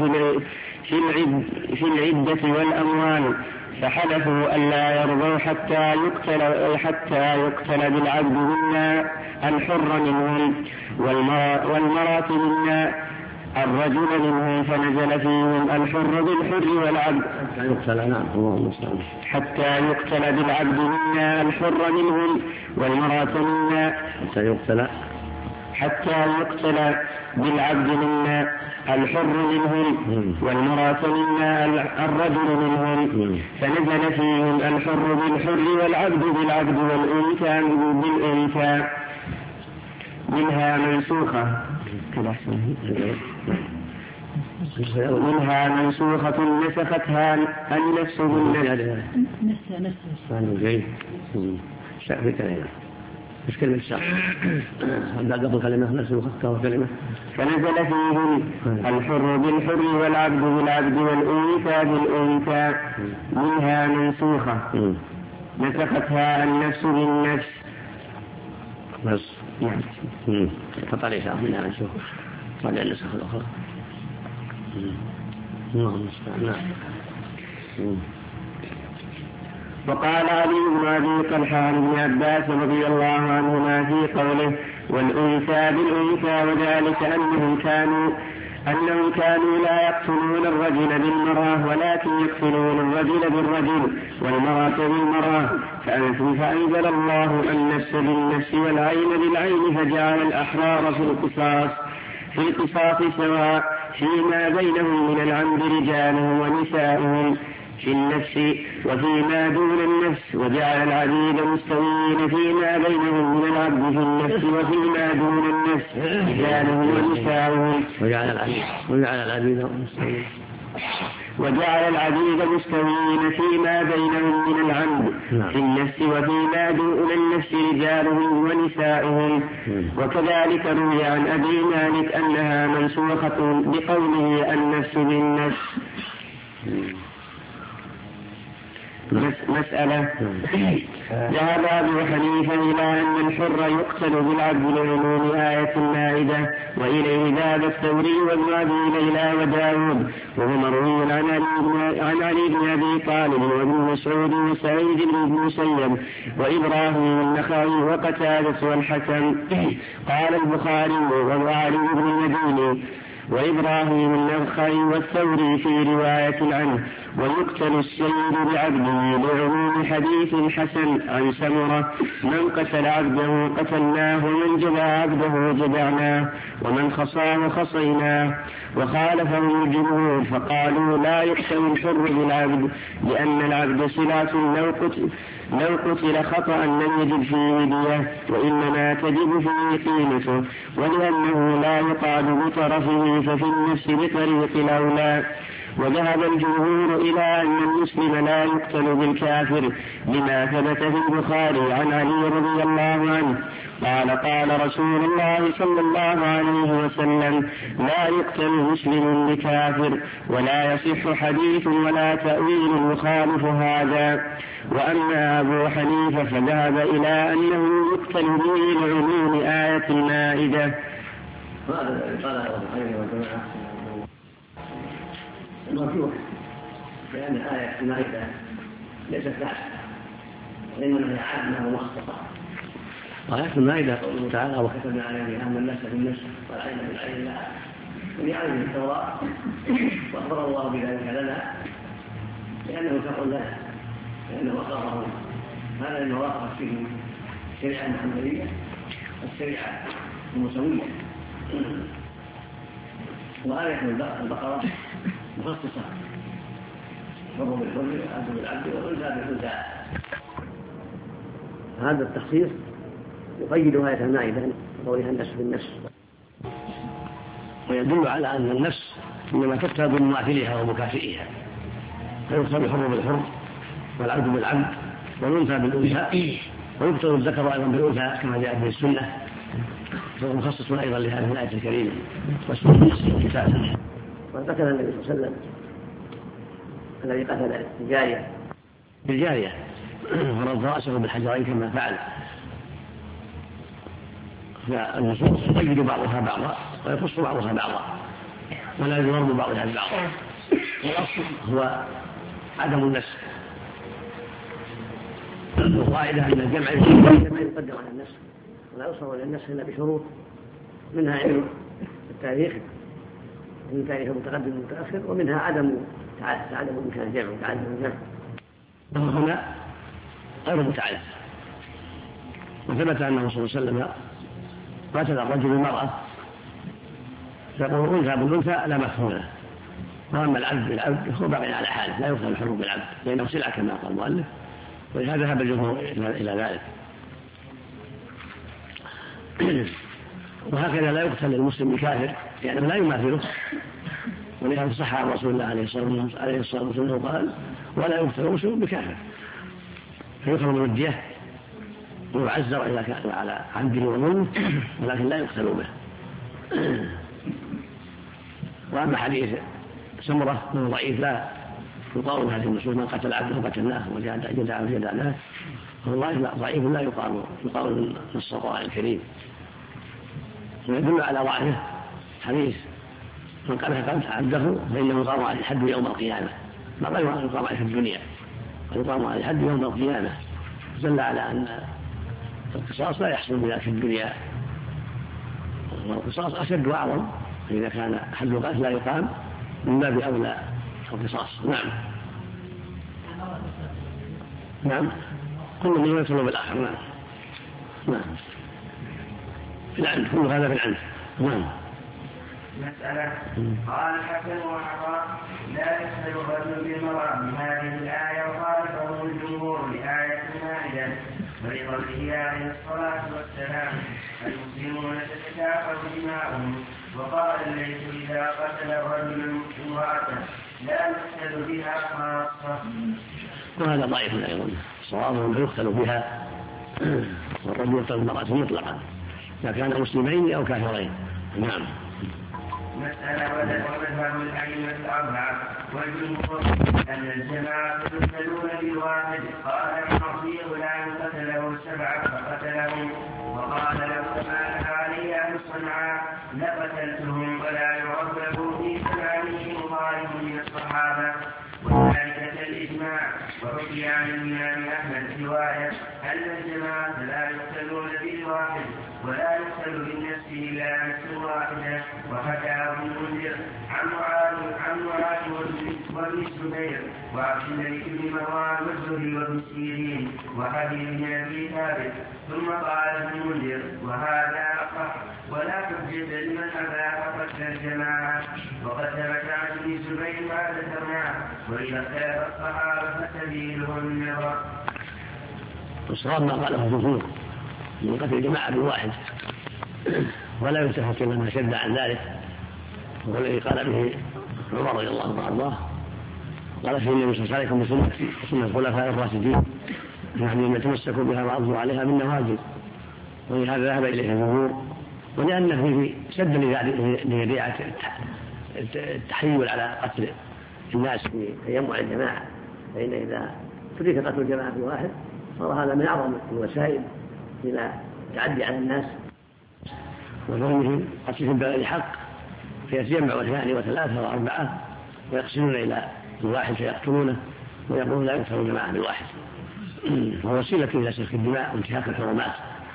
في العدة والأموال، فحلفوا ألا يرضوا حتى يقتل بالعبد منا الحر منهم والمرأة منا الرجل منهم، فنزل فيهم الحر بالحر والعبد حتى يقتل بالعبد منا الحر منهم والمرأة منا حتى يقتل بالعبد منا الحر منهم والمرأة منا الرجل منهم، فنزل فيهم الحر بالحر والعبد بالعبد والأنثى بالأنثى. منها منسوخة نسختها النفس بالنفس. مش كلمة شرع بعد قبل كلمة نفس المختصرة كلمة. فنزل فيهم الحر بالحر والعبد بالعبد والأنثى بالأنثى. منها منسوخة نسختها النفس بالنفس. بس فطريقة منها منسوخة طالع النسخ الأخرى. وقال علي بن أبي طلحة بن عباس رضي الله عنهما في قوله: والأنثى بالأنثى، وذلك أنهم كانوا لا يقتلون الرجل بالمرأة ولكن يقتلون الرجل بالرجل والمرأة بالمرأة، فأنزل الله النفس بالنفس والعين بالعين فجعل الأحرار في القصاص سواء فيما بينهم من العمد رجالهم ونساؤهم في النفس وفيما دون النفس، وجعل العبيد مستوين فيما بينهم من العبد في النفس وفيما دون النفس رجالهم ونساؤهم، وجعل العبيد مستوين فيما بينهم من العمد في النفس وفيما دون النفس رجالهم ونساؤهم. وكذلك روي عن أبي مالك أنها منسوخة بقوله النفس بالنفس. مسألة. ذهب أبو حنيفة إلى أن الحر يقتل بالعبد لعموم آية المائدة، وإليه ذهب الثوري وابن أبي ليلى وداود، وهو مروي عن علي بن أبي طالب وابن مسعود وسعيد بن المسيب وإبراهيم النخعي وقتادة والحسن. قال البخاري وعلي بن المديني وإبراهيم النخعي والثوري في رواية عنه: ويقتل السيد بعبده لعموم حديث الحسن عن سمرة: من قتل عبده قتلناه ومن جدع عبده جدعناه ومن خصاه خصيناه. وخالفه الجمهور فقالوا لا يقتل الحر بالعبد لأن العبد صلة لو قتل خطأ لم يجب فيه دية وإنما تجب فيه قيمته، ولأنه لا يقعد بطرفه ففي النفس بطريق الأولى. وذهب الجمهور إلى أن المسلم لا يقتل بالكافر لما ثبت في البخاري عن علي رضي الله عنه قال: قال رسول الله صلى الله عليه وسلم: لا يقتل مسلم بكافر، ولا يصح حديث ولا تأويل يخالف هذا. وأما أبو حنيفة فذهب إلى أنه يقتل به لعموم آية المائدة. المرجوح لأن آية المائدة ليست ناسخة وإنما هي عامة ومخصصة. آية المائدة قوله تعالى: وكتبنا عليه أن النفس بالنفس والعين بالعين لا من يعلم التوراة، وأخبر الله بذلك لنا لأنه شرع لنا لأنه أخبره هذا لما وافقت فيه الشريعة المحمدية والشريعة الموسوية. وآية البقرة مخصصة: حر بالحر والعبد بالعبد والأنثى بالأنثى. هذا التخصيص يقيد آية المائدة بقولها النفس بالنفس، ويدل على أن النفس إنما تقتل بمماثلها ومكافئها، فيقتل الحر بالحر والعبد بالعبد والأنثى بالأنثى، ويقتل الذكر أيضا بالأنثى كما جاء في السنة، فهو مخصص أيضا لهذه الآية الكريمة والسنة كتابا. وذكر النبي صلى الله عليه وسلم الذي قتل بالجارية ورد رأسه بالحجرين كما فعل. فالنصوص تقيد بعضها بعضا ويخص بعضها بعضا ولا يضرب بعضها ببعض. والأصل هو عدم النفس، والقاعدة أن الجمع يقدم على النفس ولا يوصل إلى النفس إلا بشروط، منها علم التاريخ من تاريخ متقدم ومتأخر، ومنها عدم إمكان الجمع وتعدد الجمع. هنا غير متعدد. وثبت أنه صلى الله عليه وسلم قتل الرجل المرأة فيقول أنثى بالأنثى لا مفهوم له، وأما العبد بالعبد هو باقي على حاله لا يقتل الحر بالعبد لأنه سلعة كما قال المؤلف، ولهذا ذهب الجمهور إلى ذلك. وهكذا لا يقتل المسلم بكافر لأنه لا يماثله، ولهذا صح عن رسول الله عليه الصلاة والسلام قال: ولا يقتل المسلم بكافر، فيخرج من الدية ويعزر إذا كان على عمده وظلمه، ولكن لا يقتل به. وأما حديث سمرة فهو ضعيف لا يقارن هذه النصوص: من قتل عبده قتلناه وجدع جدعناه، فهو ضعيف لا يقارن نص القرآن الكريم. ويدل على ضعفه حديث: من قتل عبده فإنه يقام عليه الحد يوم القيامة، ما قال يقام عليه في الدنيا، ويقام عليه الحد يوم القيامة. دل على أن القصاص لا يحصل بذلك في الدنيا، والقصاص أشد وأعظم فإذا كان حد القذف لا يقام من باب أولى القصاص. نعم نعم كل من يصل بالآخر. نعم نعم في العنف كل هذا في العنف. نعم. مسألة قال الحسن وعطاء لا يسأل الرجل بالمرأة بهذه الآية وخالفه الجمهور لآية المائدة ولقوله عليه الصلاة والسلام المسلمون تتكافأ دماؤهم. وقال الليث إذا قتل الرجل امرأته لا يقتل بها خاصة. وهذا ضعيف أيضا. صوابهم يقتل بها والرجل يقتل المرأة مطلقا إذا كان مسلمين أو كافرين. نعم. مسألة ومذهب الأئمة الأربعة والجمهور أن الجماعة يقتلون بالواحد. قال المعصي غلام قتله 7 فقتلهم وقال لو كان علي أهل صنعاء لقتلتهم ولا يعرف له في زمانه مخالف من الصحابة وذلك كالإجماع. وحكي عن الإمام أحمد رواية أن الجماعة لا يقتلون بالواحد ولا يقتل بالنفس إلا نفس واحدة. وحكاه ابن المنذر عن معاذ وابن الزبير وعبد الملك بن مروان والزهري وابن سيرين وحبيب بن أبي ثابت. ثم قال ابن المنذر وهذا أصح ولا حجة لمن أباح قتل الجماعة. وقد ثبت عن ابن الزبير ما ذكرناه. وإذا اختلف الصحابة فسبيلهم النظر. والصواب ما قاله الجمهور من قتل الجماعة بالواحد ولا يلتفت إلى ما شد عن ذلك والذي قال به عمر رضي الله عنه وارضاه. قال فيه النبي صلى الله عليه وسلم بسنة الخلفاء الراشدين يعني أن يتمسكوا بها وعضوا عليها بالنواجذ. ولهذا ذهب إليه الجمهور ولأن فيه سد لذريعة التحيل على قتل الناس في تجمع الجماعة. فإن إذا ترك قتل الجماعة في واحد صار هذا من أعظم الوسائل إلى التعدي على الناس وظلمهم قتلهم بغير حق فيتجمعوا 2 و3 و4 ويقسمون إلى الواحد فيقتلونه ويقولون لا يقتل الجماعة بالواحد. وهو وسيلة إلى سفك الدماء وانتهاك الحرمات.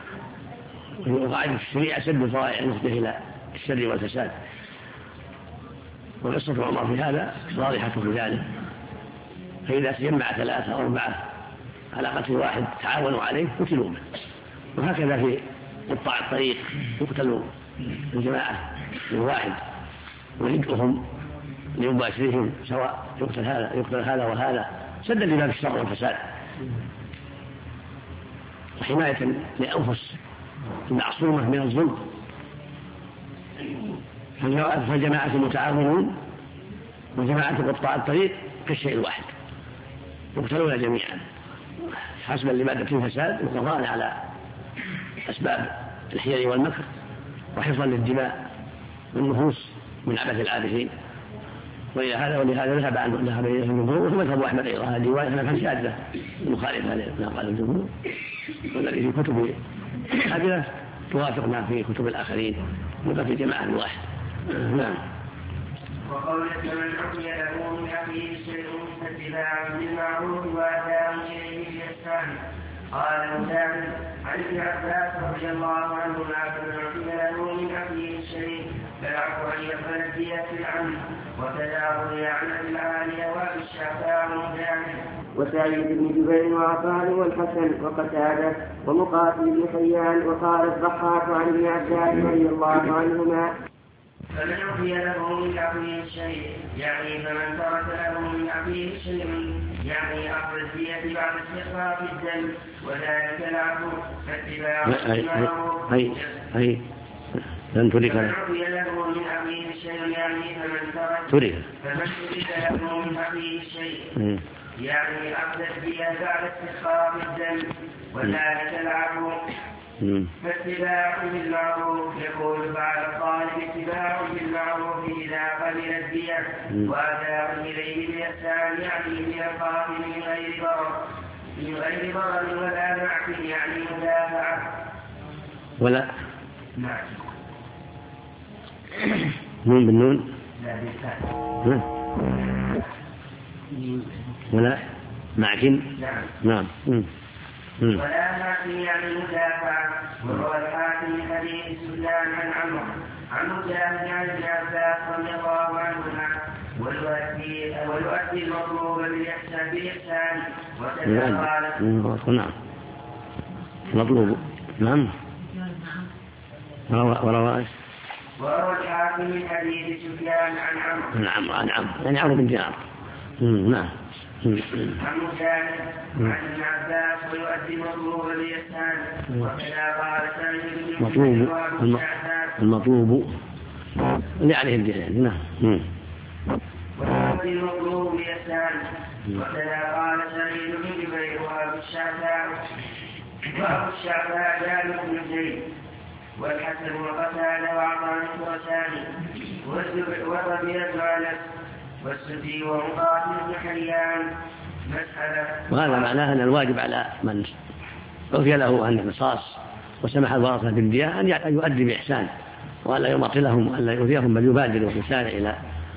وقاعدة الشريعة سد الذرائع المفضية إلى الشر والفساد. وقصة عمر في هذا واضحة في ذلك. فإذا تجمع 3 أو 4 على قتل واحد تعاونوا عليه قتلوا منه. وهكذا في قطاع الطريق يقتلوا الجماعة بالواحد ويدعوهم لمباشرهم سواء يقتل هذا وهذا سدا لباب الشر والفساد وحماية لأنفس المعصومة من الظلم. فالجماعة المتعاونون وجماعة قطاع الطريق كالشيء الواحد يقتلون جميعا حسبا لمادة الفساد وقضاء على أسباب الحيل والمكر وحفظا للدماء والنفوس من عبث العابثين. ولهذا ذهب إليه الجمهور ومذهب أحمد أيضا. هذه رواية كان شاذة مخالفة لما قال الجمهور والذي في كتب هذه توافق ما في كتب الآخرين من في جماعة الواحد. نعم. وقولة من عقل له من أخيه شيء فاتباع بالمعروف وأداء إليه بإحسان. قال مجاهد عن ابن عباس رضي الله عنهما فمن عقل له من أخيه شيء فالعفو أن يقبل الدية عنه وكذا روي عن العالية والشعباء مجاهد وسعيد بن جبير وعطاء والحسن وقتادة ومقاتل بن حيان. وقال الضحاك عن ابن عباس رضي الله عنهما فمن عفي له من أخيه شيء يعني فمن ترك له من أخيه شيء يعني أخذ الدية بعد استخفاف الدم وذلك العفو فاتباع المعروف. لن ترك فمن عفي له من أخيه شيء يعني فمن ترك له من أخيه شيء يعني أخذ الدية بعد استخفاف الدم وذلك العفو فاتباع بالمعروف. يقول بعد الطالب اتباع بالمعروف إذا قبل الدية وأداء إليه بإحسان يعني من القاتل من غير ضرر ولا نعف يعني مدافعة ولا نعم نون بالنون لا بالتاء ولا معكن نعم ولا معكن يعني مدافعة. وهو الحاكم حديث سلام عن عمرو عن مجاهد عن ابن عباس رضي الله عنهما ويؤدي المطلوب بالإحسان وكذا قال. نعم مطلوب. نعم وروى الحاكم من حديث سفيان عن عمرو يعني عمرو بن دينار. نعم. عن مجاهد عن ابن عباس ويؤدي المطلوب بالإحسان وكذا قال سعيد المطلوب اللي عليه الدين. نعم. ويؤدي المطلوب بالإحسان وكذا قال سعيد بن جبير وأبو الشعثاء جابر بن زيد والحسن وقتادة وعطاء الخرساني والربيع بن أنس والسدي ومقاتل بن حيان مسألة. وهذا معناه أن الواجب على من عفي له عن القصاص وسمح الورثة بالدية أن يؤدي بإحسان وألا يماطلهم وألا يؤذيهم بل يبادر ويسارع إلى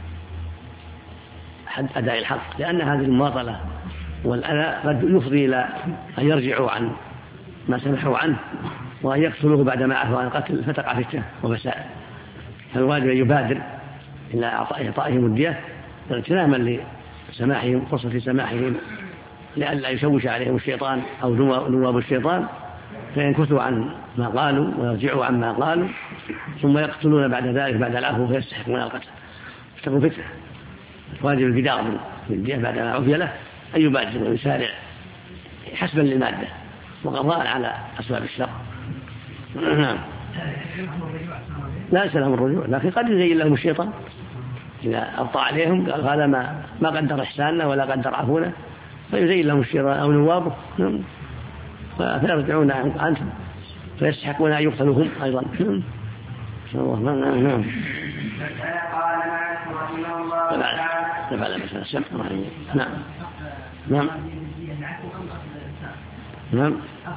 حد أداء الحق، لأن هذه المماطلة والأذى قد يفضي إلى أن يرجعوا عن ما سمحوا عنه وأن يقتلوه بعدما عفوا عن القتل فتقع فتنة وفساد. فالواجب أن يبادر إلى إعطائهم الدية اغتناما لسماحهم فرصة سماحهم لئلا يشوش عليهم الشيطان أو نواب الشيطان فينكثوا عن ما قالوا ويرجعوا عما قالوا ثم يقتلون بعد ذلك بعد العفو فيستحقون القتل فتكون فتنة. واجب البدار بالدية بعدما عفي له أن يبادر ويسارع حسبا للمادة وقضاء على أسباب الشر. لا ليس لهم الرجوع، لكن قد يزين لهم الشيطان إذا أبطأ عليهم قال هذا ما قدر إحساننا ولا قدر عفونا فيزين لهم الشيطان أو نوابه فيرجعون عنهم فيستحقون أن يقتلوا هم أيضا. قال مالك رحمه الله تعالى نعم نعم نعم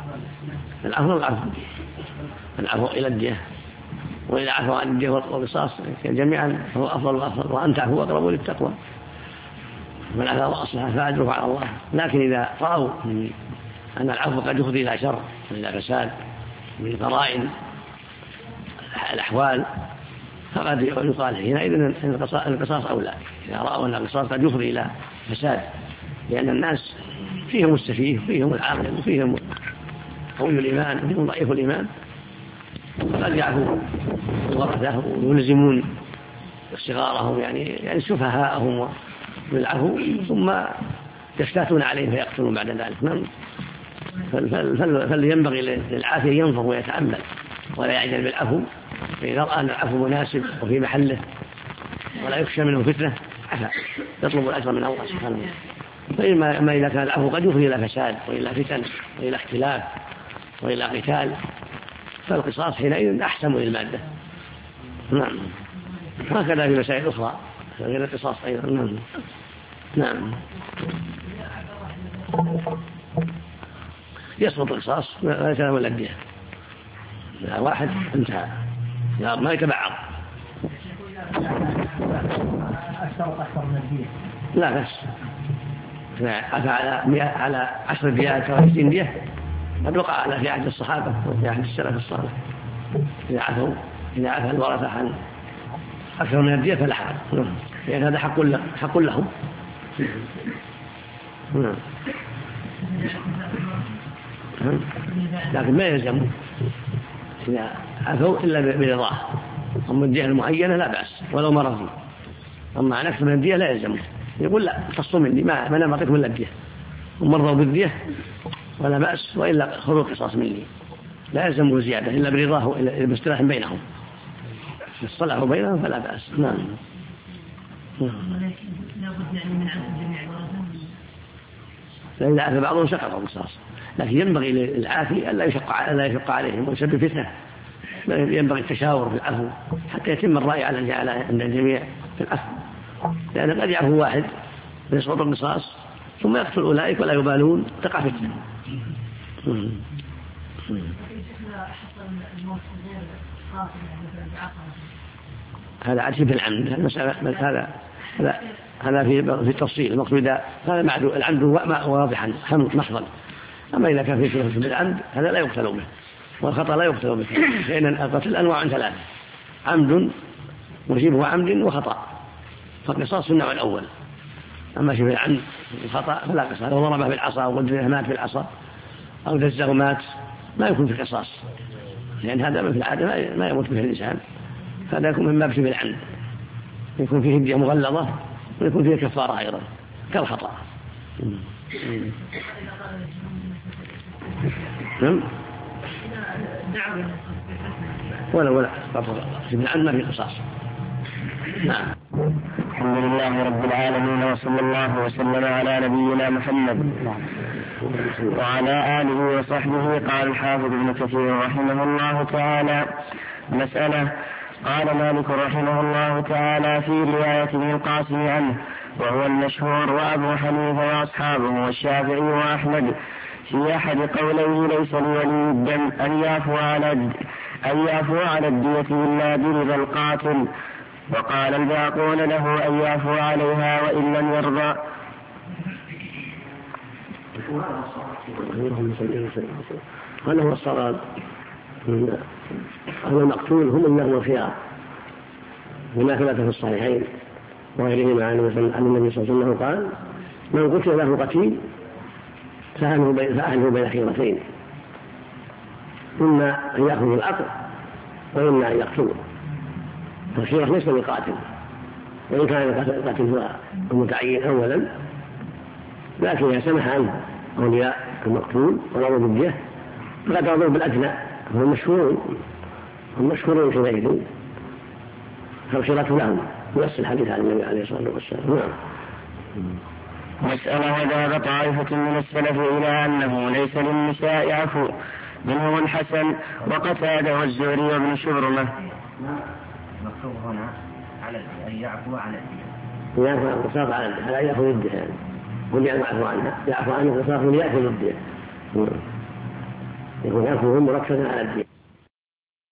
العفو إلى الدية وإذا عفوا عن الدية والقصاص جميعا هو أفضل وأن تعفوا أقرب للتقوى من عفا وأصلح فأجره على الله. لكن إذا رأوا أن العفو قد يفضي إلى شر وإلى فساد من قرائن الأحوال فقد يقال حينئذ أن القصاص أولى إذا رأوا أن القصاص قد يفضي إلى فساد، لأن الناس فيهم السفيه وفيهم العاقل وفيهم قوي الإيمان وفيهم ضعيف الإيمان فقد يعفو الورثة ويلزمون صغارهم يعني سفهاءهم بالعفو ثم يشتاتون عليه فيقتلون بعد ذلك. فلينبغي للعافية ينظر ويتأمل ولا يعجل بالعفو، فإذا رأى أن العفو مناسب وفي محله ولا يخشى منه فتنة عفا يطلب الأجر من الله سبحانه وتعالى. فإما إذا كان العفو قد يفضي إلى فساد وإلى فتن وإلى اختلاف وإلى قتال فالقصاص حينئذ أحسن للمادة. نعم. هكذا في مسائل أخرى غير القصاص أيضا. نعم. يسقط القصاص لا يتناول ولا الدية واحد انتهى ما يتبعض. أكثر من الدية لا بس عفى على 10 ديات أو 20 دية قد وقع على في عهد الصحابة وفي عهد السلف الصالح إذا عفى الورثة عن أكثر من الدية فلا حرج، لأن هذا حق لهم. لكن ما يلزم إذا عفوا إلا برضاه. أما الدية المعينة لا بأس ولو مرضي، أما عن أكثر من الدية لا يلزم يقول لا تصوا مني ما أنا معطيكم إلا الدية ومرضوا بالدية ولا بأس وإلا خذوا القصاص مني لا يلزمه زيادة إلا برضاه وإلا باصطلاح بينهم الصلاح بينهم فلا بأس. نعم. لابد يعني من عفو الجميع فإذا عفى بعضهم سقط القصاص، لكن ينبغي للعافي ألا يشق عليهم ويسبب فتنة. ينبغي التشاور في العفو حتى يتم الرأي على الجميع في العفو، لأن قد يعفو واحد ويسقط القصاص ثم يقتل أولئك ولا يبالون تقع فتنة. هذا عاد في العمد هذا في التفصيل المقصود هذا معدو العمد واضحا محضا. أما إذا كان في بالعمد هذا لا يقتل به والخطأ لا يقتل به، لأن القتل أنواع 3: عمد وشبه عمد وخطأ، فالقصاص في النوع الأول. أما شبه العمد والخطأ فلا قصاص. لو ضربه بالعصا أو قدره مات بالعصا أو دزه مات ما يكون في قصاص، لأن هذا في العادة ما يموت به الإنسان، فهذا يكون من باب شبه العمد، يكون فيه هدية مغلظة ويكون فيه كفارة أيضا كالخطأ. نعم ولا شبه العمد ما في قصاص. نعم. الحمد لله رب العالمين، وصلى الله وسلم على نبينا محمد وعلى آله وصحبه. قال الحافظ ابن كثير رحمه الله تعالى: مسألة. قال مالك رحمه الله تعالى في رواية ابن القاسم عنه وهو المشهور، وأبو حنيفة وأصحابه والشافعي وأحمد في أحد قوليه: ليس لولي الدم أن يعفو على الدية إلا برضا القاتل. وقال الباقون له أن يعفو عليها وإن لم يرضى. هذا هو الصواب. المقتول هم اللي لهم الخيار، وما ثبت في الصحيحين وغيرهما عن النبي صلى الله عليه وسلم قال: من قتل له قتيل فأهله بين خيرتين، إما أن يأخذ العقل وإما أن يقتله. فالخيرة ليس للقاتل، وإن كان القاتل هو المتعين أولا، لكن إذا سمح عنه أولياء المقتول ورضوا بالدية فقد رضوا بالأدنى، هم مشهورون حينئذ، فالخيرة لهم نفس الحديث عن النبي عليه الصلاة والسلام. نعم. مسألة. وذهب طائفة من السلف إلى أنه ليس للنساء عفو، منهم الحسن وقتادة والزهري وابن شبرمة. مكتوب هنا على أن يعفو على الدية، يعفو عن القصاص على الدية، لا يأخذ الدية يعني. قل يعفو عنها، يعفو عن القصاص وليأخذ الدية، يكون عفوهم مركزا على الدية.